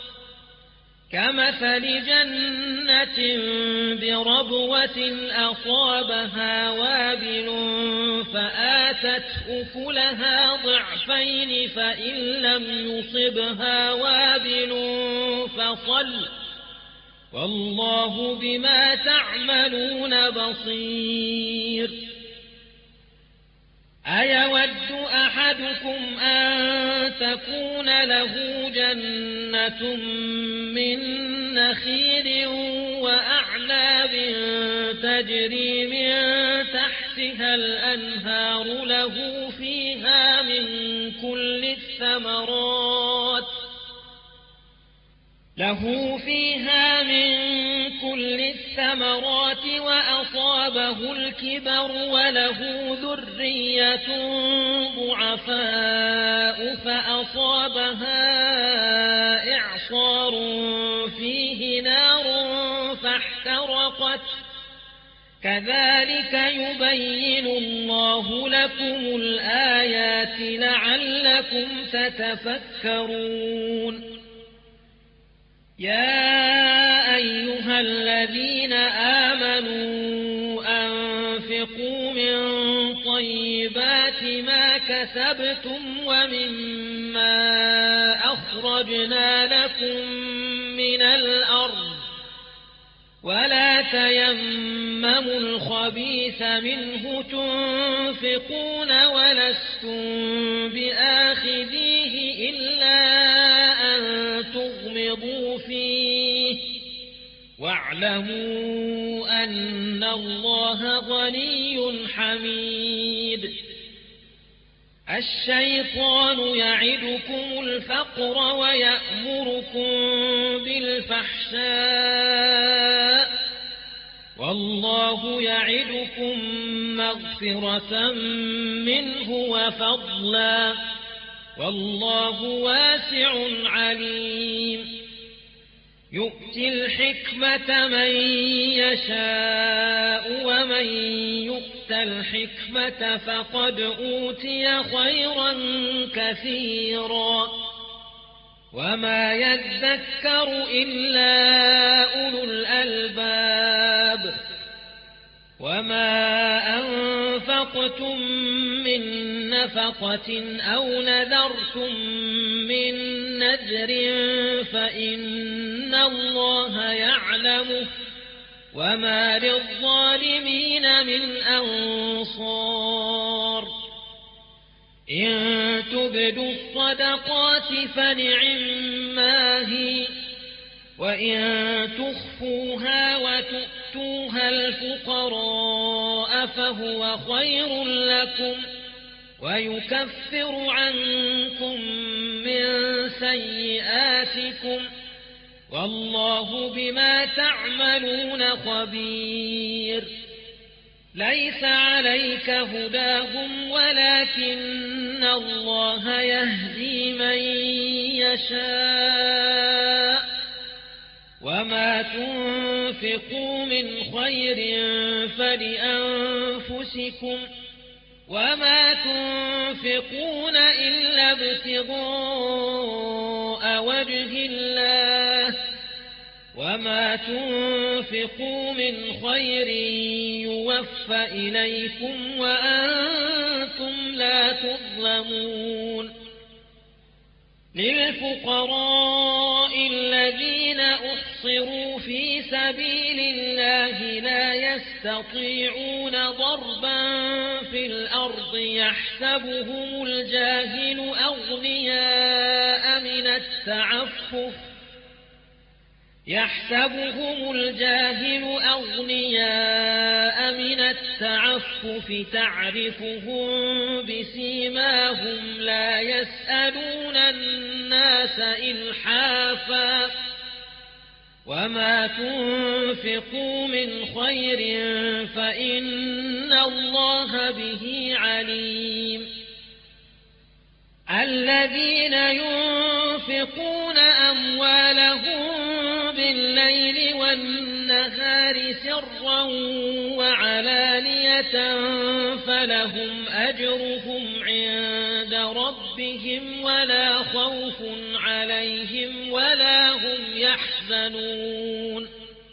كمثل جنة بربوة أصابها وابل فآتت أكلها ضعفين فإن لم يصبها وابل فصل والله بما تعملون بصير أيود أحدكم أن تكون له جنة من نخيل وأعناب تجري من تحتها الأنهار له فيها من كل الثمرات له فيها من كل الثمرات وأصابه الكبر وله ذرية ضعفاء فأصابها إعصار فيه نار فاحترقت كذلك يبين الله لكم الآيات لعلكم تتفكرون يا أيها الذين آمنوا أنفقوا من طيبات ما كسبتم ومما أخرجنا لكم من الأرض ولا تيمموا الخبيث منه تنفقون ولستم بآخذيه إلا أن تغمضوا فيه واعلموا أن الله غني حميد الشيطان يعدكم الفقر ويأمركم بالفحشاء والله يعدكم مغفرة منه وفضلا والله واسع عليم يؤتي الحكمة من يشاء ومن يؤت الحكمة فقد أوتي خيرا كثيرا وما يذكر إلا أولو الألباب وما أنفقتم من نفقة أو نذرتم من نذر فإن الله يعلمه وما للظالمين من أنصار إن تبدوا الصدقات فنعما هي وإن تخفوها وتؤتوها الفقراء فهو خير لكم ويكفر عنكم من سيئاتكم والله بما تعملون خبير ليس عليك هداهم ولكن الله يهدي من يشاء وما تنفقوا من خير فلأنفسكم وما تنفقون إلا ابتغاء وجه الله وما تنفقوا من خير يوفى إليكم وأنتم لا تظلمون للفقراء الذين أحصروا في سبيل الله لا يستطيعون ضربا في الأرض يحسبهم الجاهل أغنياء من التعفف يحسبهم الجاهل أغنياء من التعفف تعرفهم بسيماهم لا يسألون الناس إلحافا وما تنفقوا من خير فإن الله به عليم الذين ينفقون أموالهم بالليل والنهار سرا وعلانية فلهم أجرهم عند ربهم ولا خوف عليهم ولا هم يحزنون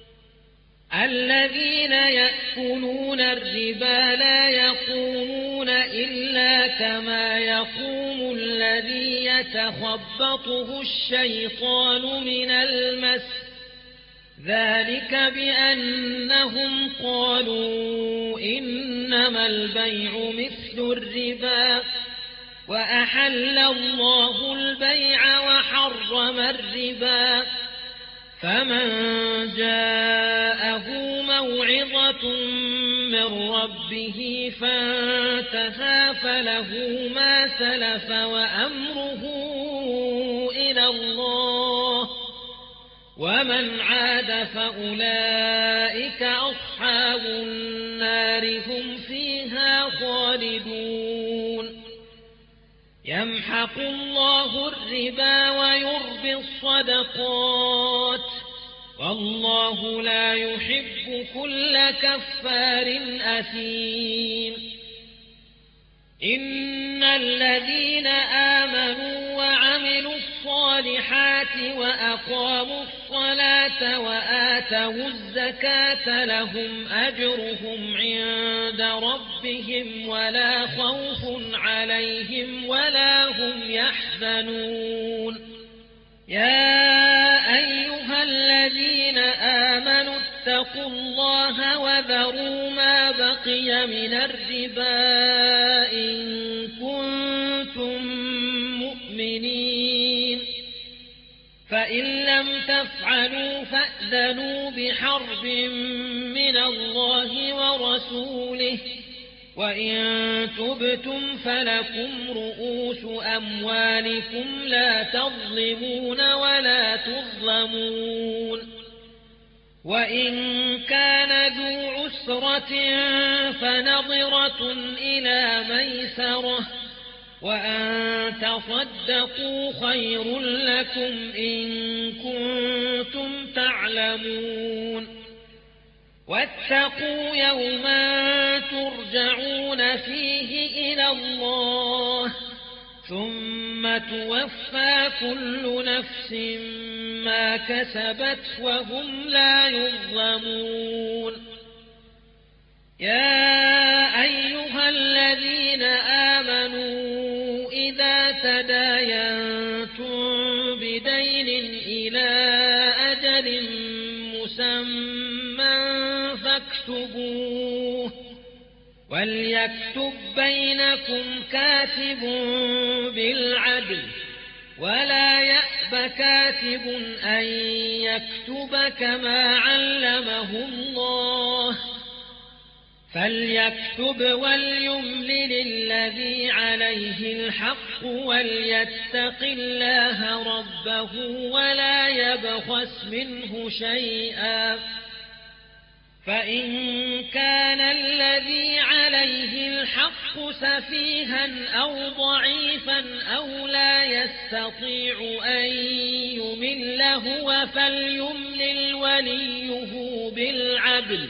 الذين يأكلون الربا لا يقومون إلا كما يقوم الذي يتخبطه الشيطان من المس ذلك بأنهم قالوا إنما البيع مثل الربا وأحل الله البيع وحرم الربا فمن جاءه موعظة من ربه فانتهى فله ما سلف وأمره إلى الله ومن عاد فأولئك أصحاب النار هم فيها خالدون يمحق الله الربا ويربي الصدقات والله لا يحب كل كفار أثيم إن الذين آمنوا وعملوا الصالحات وأقاموا الصلاة وآتوا الزكاة لهم أجرهم عند ربهم ولا خوف عليهم ولا هم يحزنون يا أيها الذين آمنوا اتقوا الله وذروا ما بقي من الربا إن كنتم مؤمنين فإن لم تفعلوا فأذنوا بحرب من الله ورسوله وإن تبتم فلكم رؤوس أموالكم لا تظلمون ولا تظلمون وإن كان ذو عسرة فنظرة إلى ميسرة وأن تصدقوا خير لكم إن كنتم تعلمون واتقوا يوما ترجعون فيه إلى الله ثم توفى كل نفس ما كسبت وهم لا يظلمون يا أيها الذين آمنوا إذا تداينتم بدين إلى أجل مسمى فاكتبوه وليكتب بينكم كاتب بالعدل ولا يأب كاتب أن يكتب كما علمه الله فليكتب وليملل الذي عليه الحق وليتق الله ربه ولا يبخس منه شيئا فإن كان الذي عليه الحق سفيها أو ضعيفا أو لا يستطيع أن يمل هو فليملل وليه بالعدل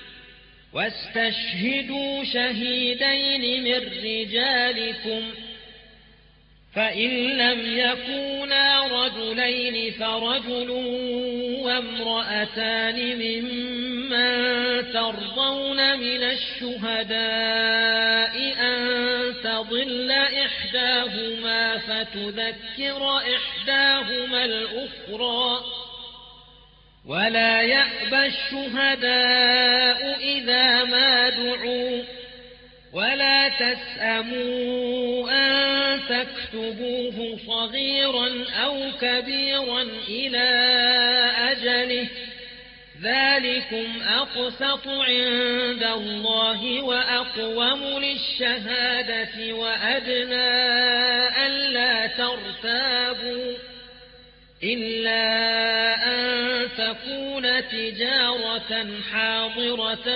واستشهدوا شهيدين من رجالكم فإن لم يكونا رجلين فرجل وامرأتان ممن ترضون من الشهداء أن تضل إحداهما فتذكر إحداهما الأخرى ولا يأبى الشهداء إذا ما دعوا ولا تسأموا أن تكتبوه صغيرا أو كبيرا إلى أجله ذلكم أقسط عند الله وأقوم للشهادة وأدنى ألا ترتابوا إلا أن تكون تجارة حاضرة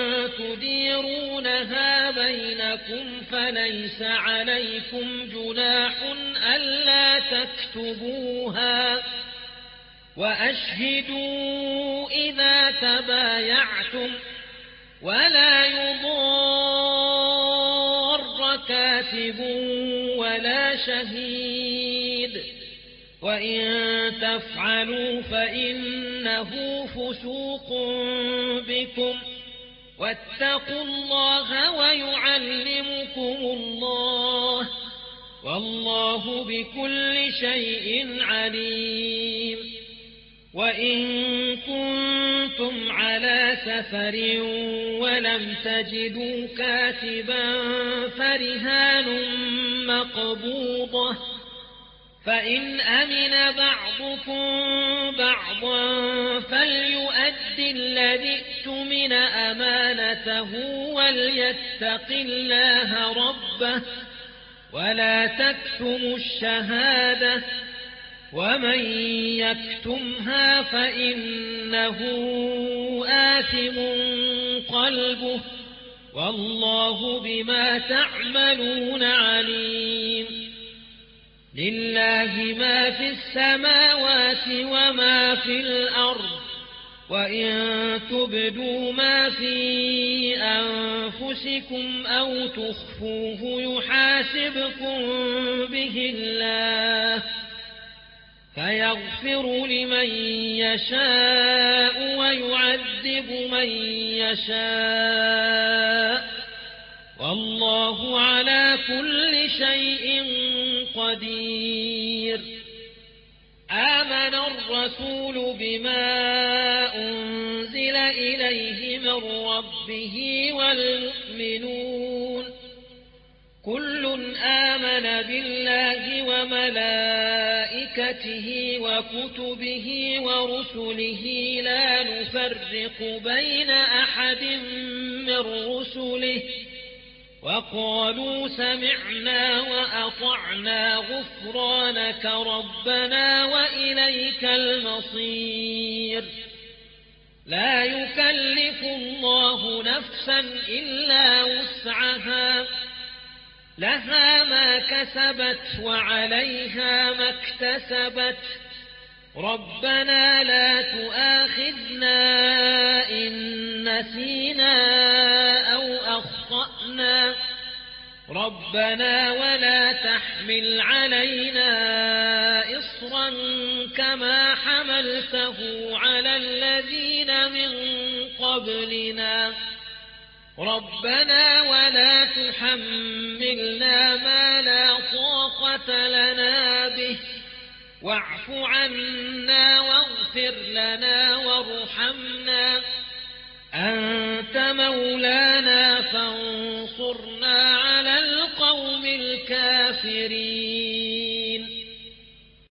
تديرونها بينكم فليس عليكم جناح ألا تكتبوها وأشهدوا إذا تبايعتم ولا يضار كاتب ولا شهيد وإن تفعلوا فإنه فسوق بكم واتقوا الله ويعلمكم الله والله بكل شيء عليم وإن كنتم على سفر ولم تجدوا كاتبا فرهان مقبوضة فإن أمن بعضكم بعضا فليؤدي الذي اؤتمن أمانته وليتق الله ربه ولا تكتموا الشهادة ومن يكتمها فإنه آثم قلبه والله بما تعملون عليم لله ما في السماوات وما في الأرض وإن تبدوا ما في أنفسكم أو تخفوه يحاسبكم به الله فيغفر لمن يشاء ويعذب من يشاء والله على كل شيء قدير آمن الرسول بما أنزل إليه من ربه والمؤمنون كل آمن بالله وملائكته وكتبه ورسله لا نفرق بين أحد من رسله وقالوا سمعنا وأطعنا غفرانك ربنا وإليك المصير لا يكلف الله نفسا إلا وسعها لها ما كسبت وعليها ما اكتسبت ربنا لا تؤاخذنا إن نسينا أو أخطأنا ربنا ولا تحمل علينا إصرا كما حملته على الذين من قبلنا ربنا ولا تحملنا ما لا طاقة لنا به واعف عنا واغفر لنا وارحمنا أنت مولانا فانصرنا على القوم الكافرين